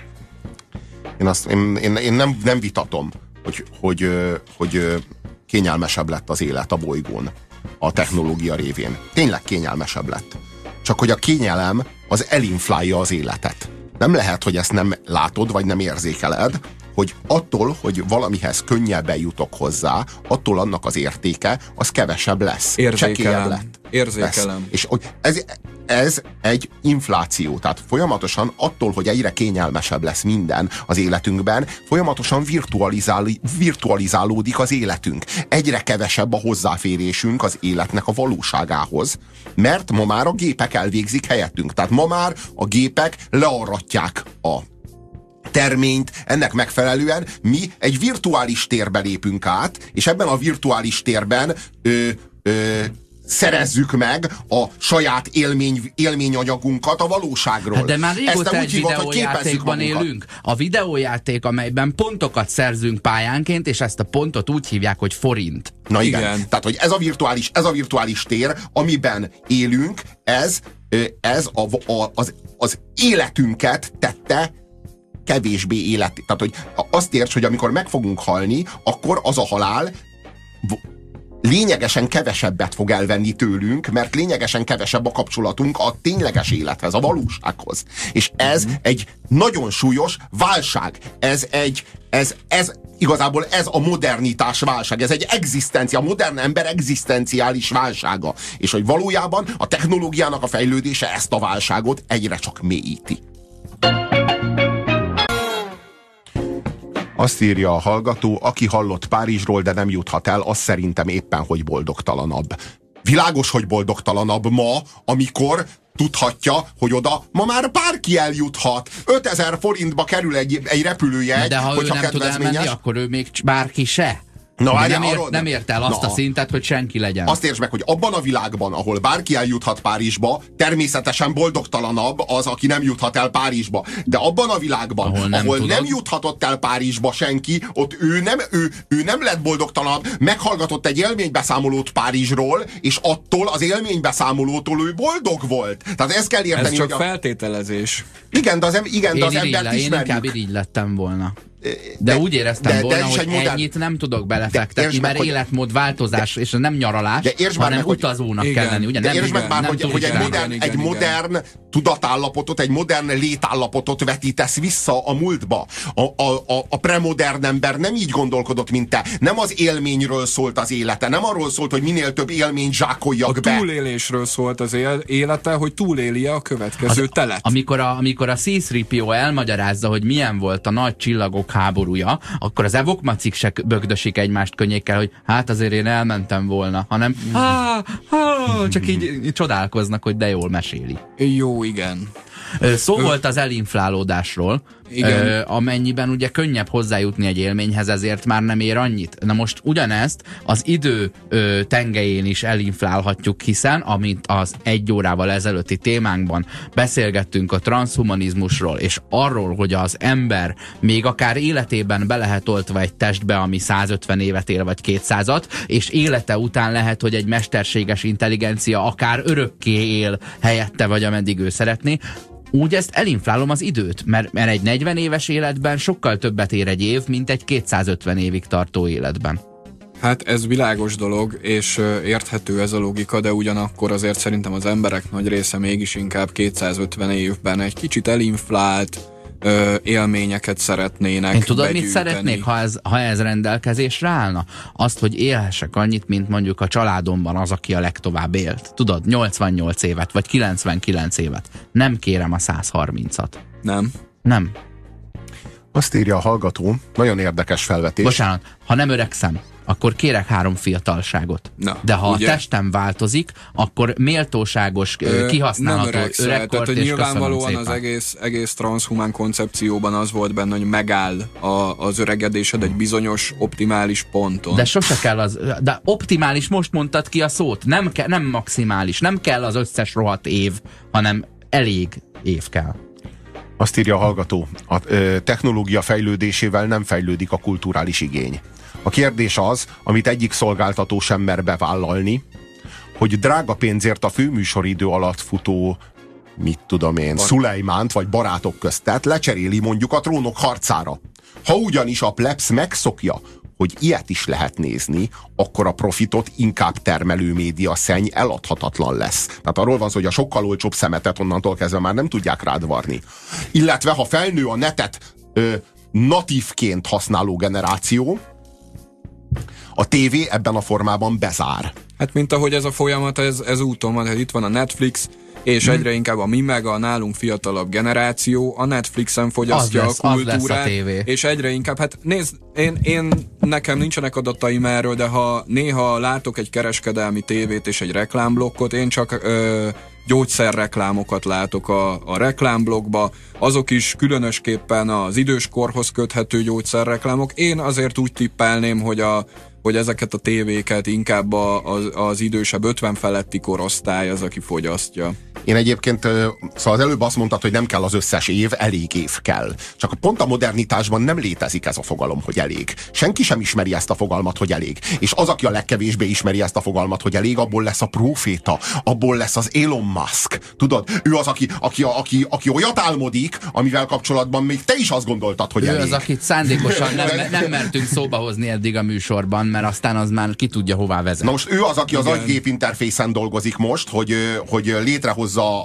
Én nem vitatom, hogy kényelmesebb lett az élet a bolygón a technológia révén. Tényleg kényelmesebb lett. Csak hogy a kényelem az elinflálja az életet. Nem lehet, hogy ezt nem látod, vagy nem érzékeled, hogy attól, hogy valamihez könnyebben jutok hozzá, attól annak az értéke, az kevesebb lesz. Érzékelem. És hogy ez egy infláció. Tehát folyamatosan attól, hogy egyre kényelmesebb lesz minden az életünkben, folyamatosan virtualizálódik az életünk. Egyre kevesebb a hozzáférésünk az életnek a valóságához, mert ma már a gépek elvégzik helyettünk. Tehát ma már a gépek learratják a terményt, ennek megfelelően mi egy virtuális térbe lépünk át, és ebben a virtuális térben szerezzük meg a saját élményanyagunkat a valóságról. Hát de már régóta egy videójátékban élünk. A videójáték, amelyben pontokat szerzünk pályánként, és ezt a pontot úgy hívják, hogy forint. Na igen. Tehát, hogy ez a virtuális tér, amiben élünk, az életünket tette kevésbé életé. Tehát, hogy azt érts, hogy amikor meg fogunk halni, akkor az a halál lényegesen kevesebbet fog elvenni tőlünk, mert lényegesen kevesebb a kapcsolatunk a tényleges élethez, a valósághoz. És ez egy nagyon súlyos válság. Igazából ez a modernitás válság, ez egy egzisztencia, a modern ember egzisztenciális válsága. És hogy valójában a technológiának a fejlődése ezt a válságot egyre csak mélyíti. Azt írja a hallgató, aki hallott Párizsról, de nem juthat el, az szerintem éppen, hogy boldogtalanabb. Világos, hogy boldogtalanabb ma, amikor tudhatja, hogy oda ma már bárki eljuthat. 5000 forintba kerül egy repülőjegy, de ha ő nem tud elmenni, akkor ő még bárki se. Nem ért el azt a szintet, hogy senki legyen. Azt értsd meg, hogy abban a világban, ahol bárki eljuthat Párizsba, természetesen boldogtalanabb az, aki nem juthat el Párizsba. De abban a világban, ahol nem juthatott el Párizsba senki, ott ő nem lett boldogtalanabb, meghallgatott egy élménybeszámolót Párizsról, és attól az élménybeszámolótól ő boldog volt. Tehát ezt kell érteni. Ez csak feltételezés. Igen, de az embert ismerjük. Én inkább így lettem volna. De úgy éreztem volna, hogy ennyit nem tudok belefektetni, mert életmódváltozás, és nem nyaralás, hanem utazónak kell lenni. De értsd meg már, hogy egy modern tudatállapotot, egy modern létállapotot vetítesz vissza a múltba. A premodern ember nem így gondolkodott, mint te. Nem az élményről szólt az élete, nem arról szólt, hogy minél több élményt zsákoljak be. A túlélésről szólt az élete, hogy túlélje a következő telet. Amikor a C-3PO elmagyarázza, hogy milyen volt a nagy csillagok háborúja, akkor az evokmacik se bögdösik egymást könnyékkel, hogy hát azért én elmentem volna, hanem csak így csodálkoznak, hogy de jól meséli. Jó, igen. Szó volt az elinflálódásról, amennyiben ugye könnyebb hozzájutni egy élményhez, ezért már nem ér annyit. Na most ugyanezt az idő tengelyén is elinflálhatjuk, hiszen, amint az 1 órával ezelőtti témánkban beszélgettünk a transhumanizmusról, és arról, hogy az ember még akár életében be lehet oltva egy testbe, ami 150 évet él, vagy 200-at, és élete után lehet, hogy egy mesterséges intelligencia akár örökké él helyette, vagy ameddig ő szeretné, úgy ezt elinflálom az időt, mert egy 40 éves életben sokkal többet ér egy év, mint egy 250 évig tartó életben. Hát ez világos dolog, és érthető ez a logika, de ugyanakkor azért szerintem az emberek nagy része mégis inkább 250 évben egy kicsit elinflált élményeket szeretnének. Én tudod, begyűjteni. mit szeretnék, ha ez rendelkezésre állna? Azt, hogy élhessek annyit, mint mondjuk a családomban az, aki a legtovább élt. Tudod, 88 évet, vagy 99 évet. Nem kérem a 130-at. Nem. Azt írja a hallgató, nagyon érdekes felvetés. Bocsánat, ha nem öregszem, akkor kérek 3 fiatalságot. De ha ugye? A testem változik, akkor méltóságos, kihasználható öregkort, és nyilvánvalóan az egész transhumán koncepcióban az volt benne, hogy megáll az öregedésed egy bizonyos optimális ponton. De sose kell de optimális, most mondtad ki a szót. Nem maximális, nem kell az összes rohadt év, hanem elég év kell. Azt írja a hallgató, a technológia fejlődésével nem fejlődik a kulturális igény. A kérdés az, amit egyik szolgáltató sem mer bevállalni, hogy drága pénzért a főműsoridő alatt futó, mit tudom én, Szulejmánt vagy Barátok köztet lecseréli mondjuk a Trónok harcára. Ha ugyanis a plebsz megszokja, hogy ilyet is lehet nézni, akkor a profitot inkább termelő média szenny eladhatatlan lesz. Tehát arról van szó, hogy a sokkal olcsóbb szemetet onnantól kezdve már nem tudják rád varni. Illetve ha felnő a netet natívként használó generáció, a tévé ebben a formában bezár. Hát mint ahogy ez a folyamat, ez úton van, hát itt van a Netflix, és egyre inkább a mi meg a nálunk fiatalabb generáció a Netflixen fogyasztja a kultúrát, és egyre inkább, hát nézd, nekem nincsenek adataim erről, de ha néha látok egy kereskedelmi tévét és egy reklámblokkot, én csak gyógyszerreklámokat látok a reklámblogba, azok is különösképpen az időskorhoz köthető gyógyszerreklámok. Én azért úgy tippelném, hogy ezeket a tévéket inkább az idősebb 50 feletti korosztály az, aki fogyasztja. Én egyébként, szóval az előbb azt mondtad, hogy nem kell az összes év, elég év kell. Csak pont a modernitásban nem létezik ez a fogalom, hogy elég. Senki sem ismeri ezt a fogalmat, hogy elég. És az, aki a legkevésbé ismeri ezt a fogalmat, hogy elég, abból lesz a próféta, abból lesz az Elon Musk. Tudod, ő az, aki olyat álmodik, amivel kapcsolatban még te is azt gondoltad, hogy elég. Ő az, akit szándékosan nem mertünk szóba hozni eddig a műsorban, mert aztán az már ki tudja hová vezet. Na most ő az, aki az agygép interfészen dolgozik most, hogy létrehozza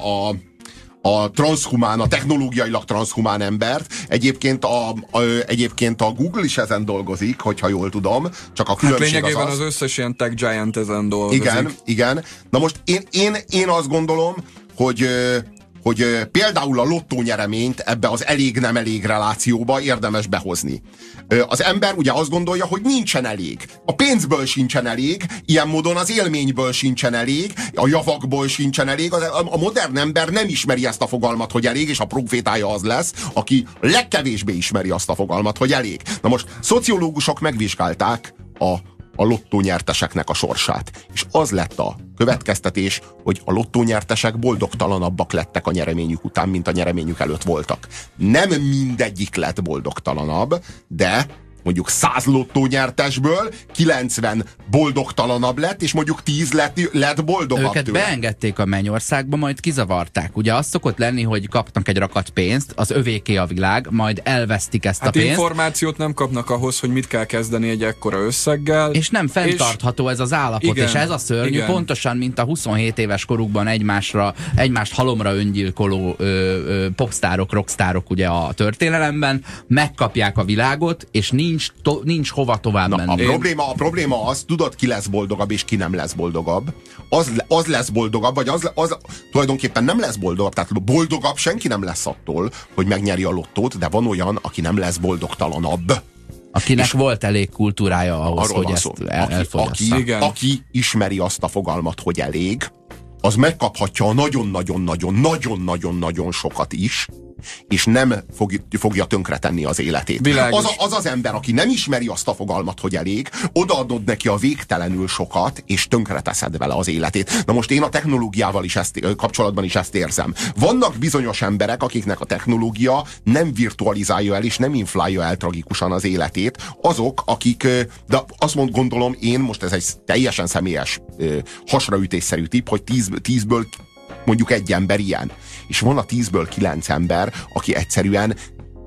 a transhumán, a technológiailag transhumán embert. Egyébként a Google is ezen dolgozik, hogyha jól tudom, csak a különbség lényegében az összes ilyen tech giant ezen dolgozik. Igen. Na most én azt gondolom, hogy például a lottónyereményt ebbe az elég-nem elég relációba érdemes behozni. Az ember ugye azt gondolja, hogy nincsen elég. A pénzből sincsen elég, ilyen módon az élményből sincsen elég, a javakból sincsen elég. A modern ember nem ismeri ezt a fogalmat, hogy elég, és a profétája az lesz, aki legkevésbé ismeri azt a fogalmat, hogy elég. Na most szociológusok megvizsgálták a lottónyerteseknek a sorsát. És az lett a következtetés, hogy a lottónyertesek boldogtalanabbak lettek a nyereményük után, mint a nyereményük előtt voltak. Nem mindegyik lett boldogtalanabb, de mondjuk 100 lottónyertesből 90 boldogtalanabb lett, és mondjuk 10 lett boldogabb őket tőle. Beengedték a mennyországba, majd kizavarták. Ugye az szokott lenni, hogy kapnak egy rakat pénzt, az övéké a világ, majd elvesztik ezt a pénzt. Információt nem kapnak ahhoz, hogy mit kell kezdeni egy ekkora összeggel. És nem fenntartható ez az állapot, igen, és ez a szörnyű, igen. Pontosan, mint a 27 éves korukban egymást halomra öngyilkoló popstárok, rockstárok ugye a történelemben, megkapják a világot, és nincs hova tovább menni. A probléma az, tudod, ki lesz boldogabb, és ki nem lesz boldogabb. Az lesz boldogabb, vagy az tulajdonképpen nem lesz boldogabb. Tehát boldogabb senki nem lesz attól, hogy megnyeri a lottót, de van olyan, aki nem lesz boldogtalanabb. Akinek volt elég kultúrája ahhoz, hogy ezt elfogyassza. Aki ismeri azt a fogalmat, hogy elég, az megkaphatja a nagyon-nagyon sokat is, és nem fogja tönkretenni az életét. Az ember, aki nem ismeri azt a fogalmat, hogy elég, odaadod neki a végtelenül sokat, és tönkreteszed vele az életét. Na most én a technológiával is kapcsolatban is ezt érzem. Vannak bizonyos emberek, akiknek a technológia nem virtualizálja el, és nem inflálja el tragikusan az életét. Azok, akik, de azt gondolom én, most ez egy teljesen személyes hasraütésszerű tipp, hogy 10-ből mondjuk egy ember ilyen. És van a 10-ből 9 ember, aki egyszerűen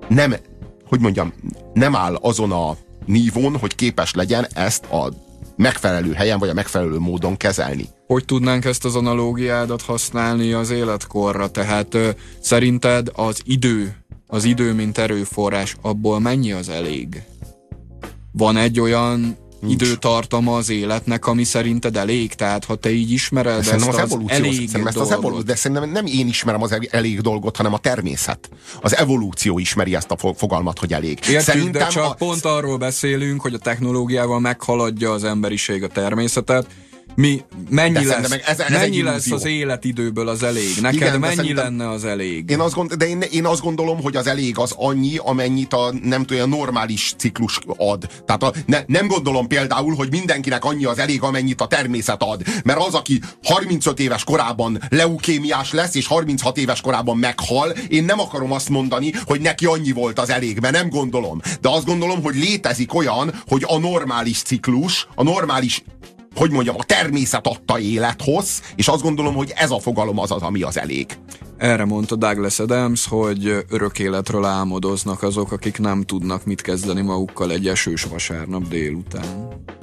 nem áll azon a nívón, hogy képes legyen ezt a megfelelő helyen, vagy a megfelelő módon kezelni. Hogy tudnánk ezt az analógiádat használni az életkorra? Tehát szerinted az idő, mint erőforrás, abból mennyi az elég? Van egy olyan időtartama az életnek, ami szerinted elég? Tehát ha te így ismered ezt az elég dolgot. De szerintem nem én ismerem az elég dolgot, hanem a természet. Az evolúció ismeri ezt a fogalmat, hogy elég. Értjük, de csak pont arról beszélünk, hogy a technológiával meghaladja az emberiség a természetet. Mennyi lesz az életidőből az elég? Neked igen, mennyi lenne az elég? Én azt gondolom, hogy az elég az annyi, amennyit a normális ciklus ad. Tehát nem gondolom például, hogy mindenkinek annyi az elég, amennyit a természet ad. Mert az, aki 35 éves korában leukémiás lesz, és 36 éves korában meghal, én nem akarom azt mondani, hogy neki annyi volt az elég, mert nem gondolom. De azt gondolom, hogy létezik olyan, hogy a normális ciklus, a természet adta élethoz, és azt gondolom, hogy ez a fogalom az, ami az elég. Erre mondta Douglas Adams, hogy örök életről álmodoznak azok, akik nem tudnak mit kezdeni magukkal egy esős vasárnap délután.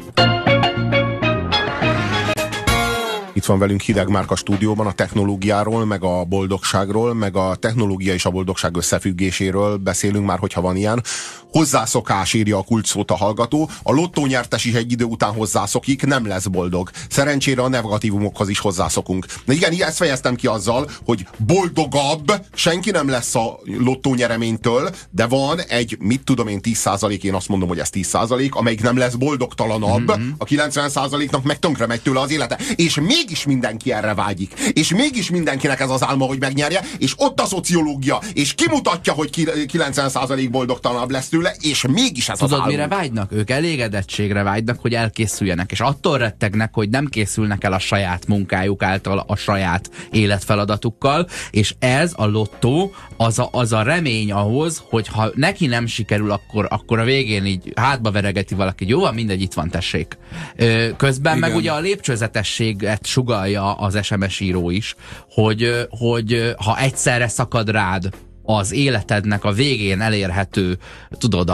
Itt van velünk Hideg Márk a stúdióban, a technológiáról, meg a boldogságról, meg a technológia és a boldogság összefüggéséről beszélünk már, hogyha van ilyen. Hozzászokás, írja a kulcsszót a hallgató. A lottónyertes is egy idő után hozzászokik, nem lesz boldog. Szerencsére a negatívumokhoz is hozzászokunk. De igen, ezt fejeztem ki azzal, hogy boldogabb senki nem lesz a lottónyereménytől, de van egy, 10%, én azt mondom, hogy ez 10%, amelyik nem lesz boldogtalanabb, a 90%-nak meg tönkre megy tőle az élete. És mégis mindenki erre vágyik. És mégis mindenkinek ez az álma, hogy megnyerje, és ott a szociológia, és kimutatja, hogy 90% boldogtalanabb lesz tőle, és mégis ez az álom. Tudod, mire vágynak? Ők elégedettségre vágynak, hogy elkészüljenek, és attól rettegnek, hogy nem készülnek el a saját munkájuk által, a saját életfeladatukkal, és ez a lottó, az a remény ahhoz, hogy ha neki nem sikerül, akkor a végén így hátba veregeti valaki, jó van, mindegy, itt van, tessék. Közben igen. Meg ugye a lépcsőzetességet sugallja az SMS író is, hogy ha egyszerre szakad rád az életednek a végén elérhető, tudod,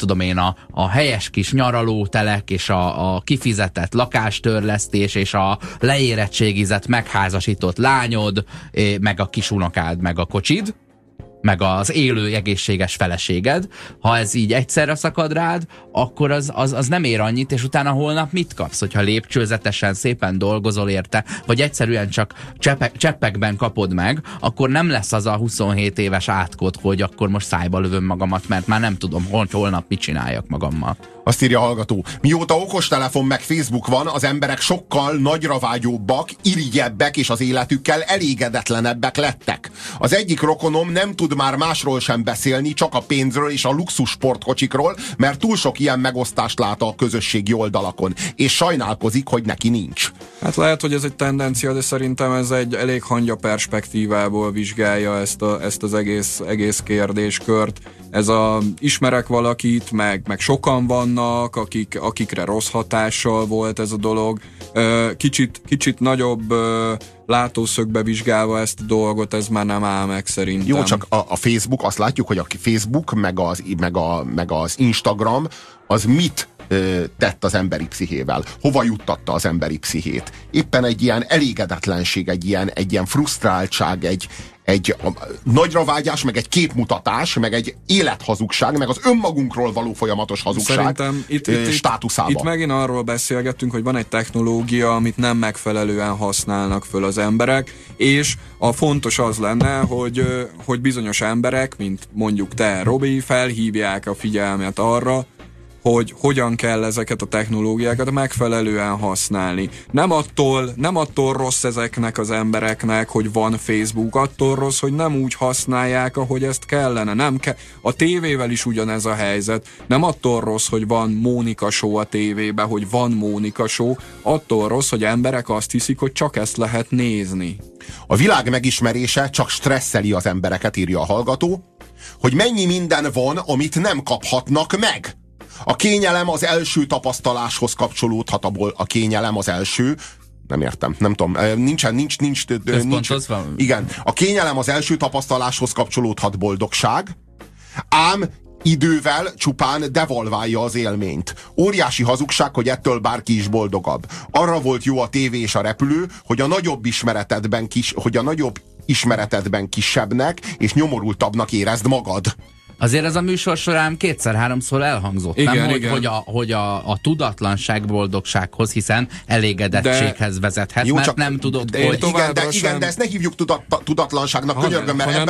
a helyes kis nyaralótelek, és a kifizetett lakástörlesztés, és a leérettségizett, megházasított lányod, meg a kisunokád, meg a kocsid, meg az élő, egészséges feleséged, ha ez így egyszerre szakad rád, akkor az nem ér annyit, és utána holnap mit kapsz? Hogyha lépcsőzetesen szépen dolgozol érte, vagy egyszerűen csak cseppekben kapod meg, akkor nem lesz az a 27 éves átkod, hogy akkor most szájba lövöm magamat, mert már nem tudom, hogy holnap mit csináljak magammal. Azt írja a hallgató, mióta okostelefon meg Facebook van, az emberek sokkal nagyra vágyóbbak, irigyebbek, és az életükkel elégedetlenebbek lettek. Az egyik rokonom nem tud már másról sem beszélni, csak a pénzről és a luxus sportkocsikról, mert túl sok ilyen megosztást lát a közösségi oldalakon, és sajnálkozik, hogy neki nincs. Hát lehet, hogy ez egy tendencia, de szerintem ez egy elég hangya perspektívából vizsgálja ezt az egész kérdéskört. Ez ismerek valakit, meg sokan vannak, akikre rossz hatással volt ez a dolog. Kicsit nagyobb látószögbe vizsgálva ezt a dolgot, ez már nem áll meg szerintem. Jó, csak a Facebook, azt látjuk, hogy a Facebook meg az Instagram, az mit tett az emberi pszichével? Hova juttatta az emberi pszichét? Éppen egy ilyen elégedetlenség, egy ilyen frusztráltság, egy nagyra vágyás, meg egy képmutatás, meg egy élethazugság, meg az önmagunkról való folyamatos hazugság. Szerintem státuszába. Itt megint arról beszélgettünk, hogy van egy technológia, amit nem megfelelően használnak föl az emberek, és a fontos az lenne, hogy bizonyos emberek, mint mondjuk te, Robi, felhívják a figyelmet arra, hogy hogyan kell ezeket a technológiákat megfelelően használni. Nem attól rossz ezeknek az embereknek, hogy van Facebook, attól rossz, hogy nem úgy használják, ahogy ezt kellene. A tévével is ugyanez a helyzet. Nem attól rossz, hogy van Mónika Show a tévében, hogy van Mónika Show, attól rossz, hogy emberek azt hiszik, hogy csak ezt lehet nézni. A világ megismerése csak stresszeli az embereket, írja a hallgató, hogy mennyi minden van, amit nem kaphatnak meg. A kényelem az első tapasztaláshoz kapcsolódhat, a kényelem az első, nem értem, nem tudom, nincs. Igen, a kényelem az első tapasztaláshoz kapcsolódhat boldogság, ám idővel csupán devalválja az élményt. Óriási hazugság, hogy ettől bárki is boldogabb. Arra volt jó a tévé és a repülő, hogy a nagyobb ismeretedben kisebbnek és nyomorultabbnak érezd magad. Azért ez a műsor során 2-3-szor elhangzott, igen, nem? Igen. Hogy a tudatlanság boldogsághoz, hiszen elégedettséghez vezethet, jó, mert nem tudod, hogy... Igen, de ezt ne hívjuk tudatlanságnak, könyörgöm, mert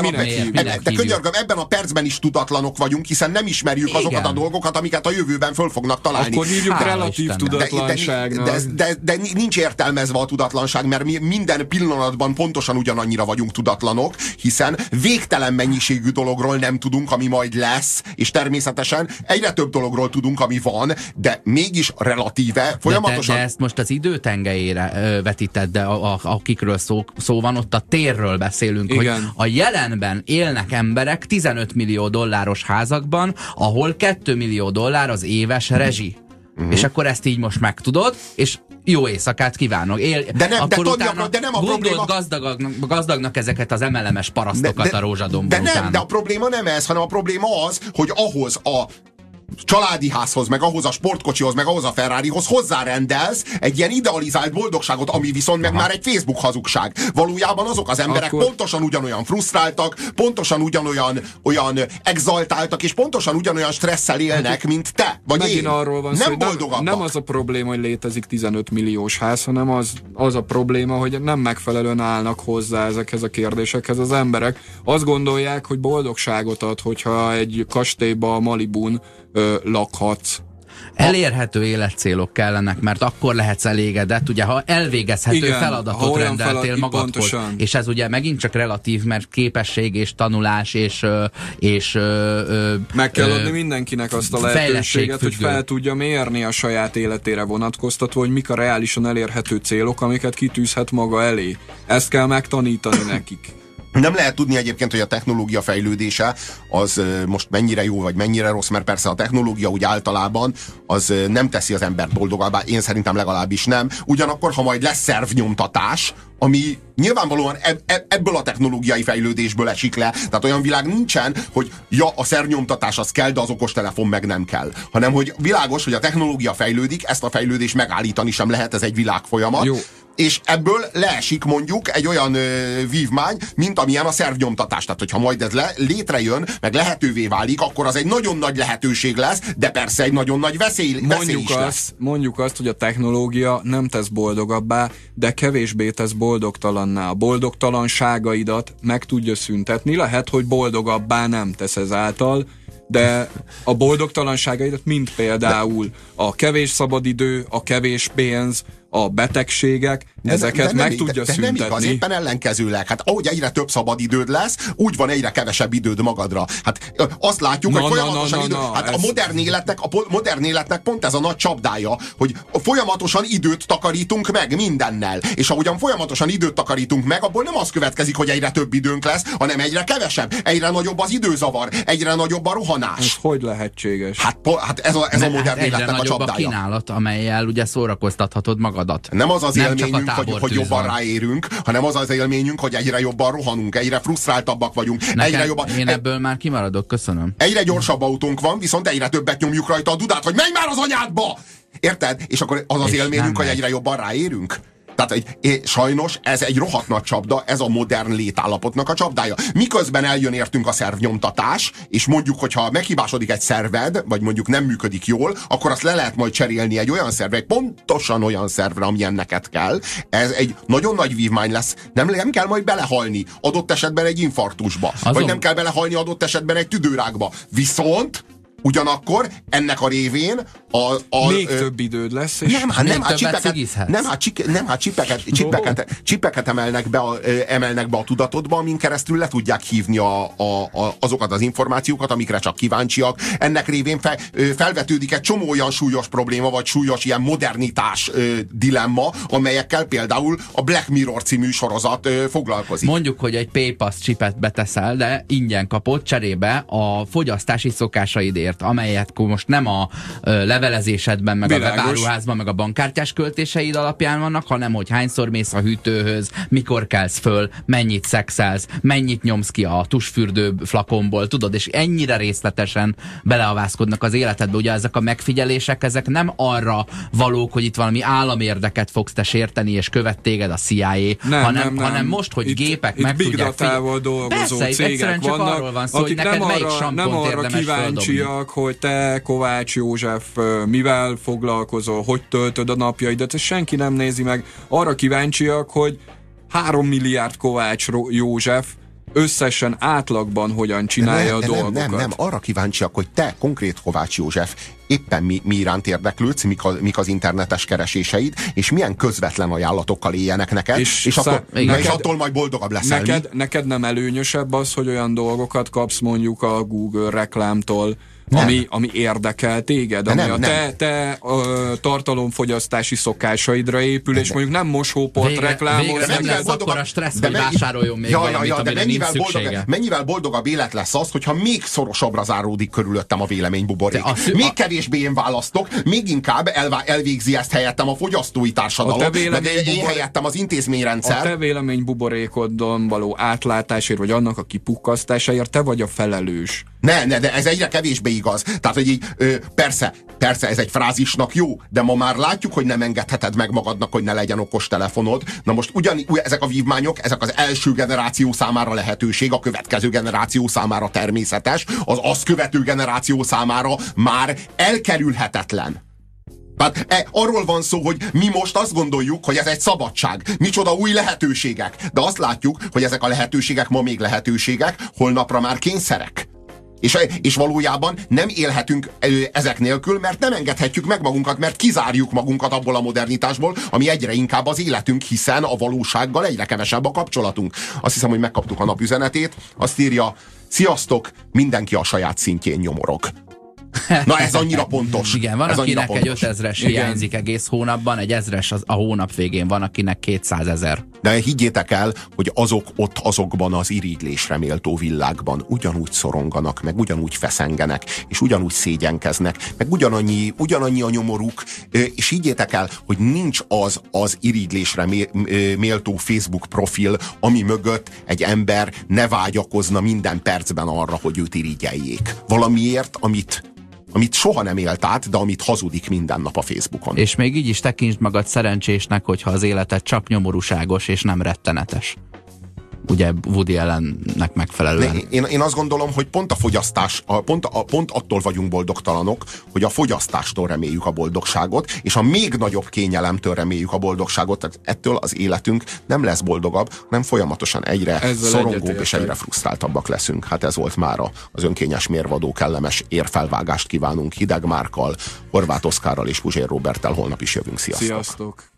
ebben a percben is tudatlanok vagyunk, hiszen nem ismerjük azokat a dolgokat, amiket a jövőben föl fognak találni. Akkor hívjuk relatív tudatlanságnak. De nincs értelmezve a tudatlanság, mert mi minden pillanatban pontosan ugyanannyira vagyunk tudatlanok, hiszen végtelen mennyiségű dologról nem tudunk, ami majd lesz, és természetesen egyre több dologról tudunk, ami van, de mégis relatíve folyamatosan... De ezt most az időtengelyére vetíted, de akikről szó van, ott a térről beszélünk, igen. Hogy a jelenben élnek emberek 15 millió dolláros házakban, ahol 2 millió dollár az éves rezsi. És akkor ezt így most megtudod, és jó éjszakát kívánok. De nem a probléma... gazdagnak ezeket az emelemes parasztokat a rózsadombon utána. De a probléma nem ez, hanem a probléma az, hogy ahhoz a családi házhoz, meg ahhoz a sportkocsihoz, meg ahhoz a Ferrarihoz hozzárendelsz egy ilyen idealizált boldogságot, ami viszont meg már egy Facebook hazugság. Valójában azok az emberek pontosan ugyanolyan frusztráltak, pontosan ugyanolyan exaltáltak, és pontosan ugyanolyan stresszel élnek, mint te, vagy én. Arról van nem boldogabbak. Nem az a probléma, hogy létezik 15 milliós ház, hanem az a probléma, hogy nem megfelelően állnak hozzá ezekhez a kérdésekhez az emberek. Azt gondolják, hogy boldogságot ad, hogyha egy kastélyba a Malibun lakhatsz. Elérhető életcélok kellenek, mert akkor lehetsz elégedett, ugye, ha elvégezhető feladatot rendeltél magadhoz. És ez ugye megint csak relatív, mert képesség és tanulás és meg kell adni mindenkinek azt a lehetőséget, hogy fel tudja mérni a saját életére vonatkoztatva, hogy mik a reálisan elérhető célok, amiket kitűzhet maga elé. Ezt kell megtanítani nekik. Nem lehet tudni egyébként, hogy a technológia fejlődése az most mennyire jó, vagy mennyire rossz, mert persze a technológia úgy általában az nem teszi az embert boldogabbá, én szerintem legalábbis nem. Ugyanakkor, ha majd lesz szervnyomtatás, ami nyilvánvalóan ebből a technológiai fejlődésből esik le, tehát olyan világ nincsen, hogy a szervnyomtatás az kell, de az okostelefon meg nem kell. Hanem, hogy világos, hogy a technológia fejlődik, ezt a fejlődést megállítani sem lehet, ez egy világfolyamat. Jó. És ebből leesik mondjuk egy olyan vívmány, mint amilyen a szervnyomtatás. Tehát, hogyha majd ez létrejön, meg lehetővé válik, akkor az egy nagyon nagy lehetőség lesz, de persze egy nagyon nagy veszély is lesz. Mondjuk azt, hogy a technológia nem tesz boldogabbá, de kevésbé tesz boldogtalanná. A boldogtalanságaidat meg tudja szüntetni. Lehet, hogy boldogabbá nem tesz ezáltal, de a boldogtalanságaidat, mint például a kevés szabadidő, a kevés pénz, a betegségek, ezeket meg tudja szüntetni. Nem igaz, éppen ellenkezőleg. Hát ahogy egyre több szabad időd lesz, úgy van egyre kevesebb időd magadra. Hát azt látjuk, hogy folyamatosan a modern életnek pont ez a nagy csapdája, hogy folyamatosan időt takarítunk meg mindennel. És ahogyan folyamatosan időt takarítunk meg, abból nem az következik, hogy egyre több időnk lesz, hanem egyre kevesebb, egyre nagyobb az időzavar, egyre nagyobb a rohanás. Ez hogy lehetséges? Hát ez a modern életnek a csapdája. A kínálat, amellyel ugye szórakoztathatod magad. Nem az az élményünk, hogy jobban ráérünk, hanem az az élményünk, hogy egyre jobban rohanunk, egyre frusztráltabbak vagyunk. Egyre jobban, én ebből már kimaradok, köszönöm. Egyre gyorsabb autónk van, viszont egyre többet nyomjuk rajta a dudát, hogy menj már az anyádba! Érted? És akkor az élményünk, hogy egyre jobban ráérünk. Tehát sajnos ez egy rohadt nagy csapda, ez a modern létállapotnak a csapdája. Miközben eljön értünk a szervnyomtatás, és mondjuk, hogyha meghibásodik egy szerved, vagy mondjuk nem működik jól, akkor azt le lehet majd cserélni egy olyan szervre, egy pontosan olyan szervre, amilyen neked kell. Ez egy nagyon nagy vívmány lesz. Nem kell majd belehalni adott esetben egy infarktusba, vagy nem kell belehalni adott esetben egy tüdőrákba. Viszont Ugyanakkor ennek a révén még több időd lesz, és csipeket emelnek be a tudatodba, amin keresztül le tudják hívni azokat az információkat, amikre csak kíváncsiak. Ennek révén felvetődik egy csomó olyan súlyos probléma, vagy súlyos ilyen modernitás dilemma, amelyekkel például a Black Mirror című sorozat foglalkozik. Mondjuk, hogy egy PayPass csipet beteszel, de ingyen kapod cserébe a fogyasztási szokásaidért, amelyet most nem a levelezésedben, meg Világos. a webáruházban, meg a bankkártyás költéseid alapján vannak, hanem hogy hányszor mész a hűtőhöz, mikor kelsz föl, mennyit szexelsz, mennyit nyomsz ki a tusfürdő flakonból, tudod, és ennyire részletesen beleavászkodnak az életedbe. Ugye ezek a megfigyelések, ezek nem arra valók, hogy itt valami államérdeket fogsz te sérteni, és követ téged a CIA, hanem most, hogy itt, gépek meg big tudják datával dolgozó cégek vannak, szó, akik nem arra kíváncsiak, hogy te, Kovács József, mivel foglalkozol, hogy töltöd a napjaidat, és senki nem nézi meg. Arra kíváncsiak, hogy 3 milliárd Kovács József összesen átlagban hogyan csinálja a dolgokat. Nem, arra kíváncsiak, hogy te, konkrét Kovács József, éppen mi iránt érdeklődsz, mik az internetes kereséseid, és milyen közvetlen ajánlatokkal éljenek neked, és attól majd boldogabb leszel. Neked nem előnyösebb az, hogy olyan dolgokat kapsz mondjuk a Google reklámtól, ami érdekel téged, ami te tartalomfogyasztási szokásaidra épül, és mondjuk nem mosóport reklámoz. Nem lesz akkor a stressz, hogy vásároljon még valamit, amire nincs szüksége. Mennyivel boldogabb élet lesz az, hogyha még szorosabbra záródik körülöttem a véleménybuborék. Még kevésbé én választok, még inkább elvégzi ezt helyettem a fogyasztói társadalom, meg én helyettem az intézményrendszer. A te véleménybuborékodon való átlátásért, vagy annak a kipukkasztásáért te vagy a felelős. De ez egyre kevésbé igaz. Tehát, hogy így, persze, ez egy frázisnak jó, de ma már látjuk, hogy nem engedheted meg magadnak, hogy ne legyen okos telefonod. Na most ezek a vívmányok, ezek az első generáció számára lehetőség, a következő generáció számára természetes, az azt követő generáció számára már elkerülhetetlen. Tehát arról van szó, hogy mi most azt gondoljuk, hogy ez egy szabadság. Micsoda új lehetőségek. De azt látjuk, hogy ezek a lehetőségek ma még lehetőségek, holnapra már kényszerek. És valójában nem élhetünk ezek nélkül, mert nem engedhetjük meg magunkat, mert kizárjuk magunkat abból a modernitásból, ami egyre inkább az életünk, hiszen a valósággal egyre kevesebb a kapcsolatunk. Azt hiszem, hogy megkaptuk a napüzenetét. Azt írja: sziasztok, mindenki a saját szintjén nyomorog. Na ez annyira pontos. Igen, van, akinek egy 5000-es hiányzik egész hónapban, egy 1000-es a hónap végén van, akinek 200 000. De higgyétek el, hogy azokban az irigylésre méltó világban ugyanúgy szoronganak, meg ugyanúgy feszengenek, és ugyanúgy szégyenkeznek, meg ugyanannyi a nyomoruk, és higgyétek el, hogy nincs az irigylésre méltó Facebook profil, ami mögött egy ember ne vágyakozna minden percben arra, hogy őt irigyeljék. Valamiért, amit soha nem élt át, de amit hazudik minden nap a Facebookon. És még így is tekintsd magad szerencsésnek, hogyha az életed csak nyomorúságos és nem rettenetes. Ugye Woody Allennek megfelelően. Én azt gondolom, hogy pont a fogyasztás, pont attól vagyunk boldogtalanok, hogy a fogyasztástól reméljük a boldogságot, és a még nagyobb kényelemtől reméljük a boldogságot. Tehát ettől az életünk nem lesz boldogabb, hanem folyamatosan egyre szorongóbb és egyre frusztráltabbak leszünk. Hát ez volt mára az önkényes mérvadó, kellemes érfelvágást kívánunk Hideg Márkkal, Horváth Oszkárral és Puzsér Roberttel. Holnap is jövünk. Sziasztok! Sziasztok!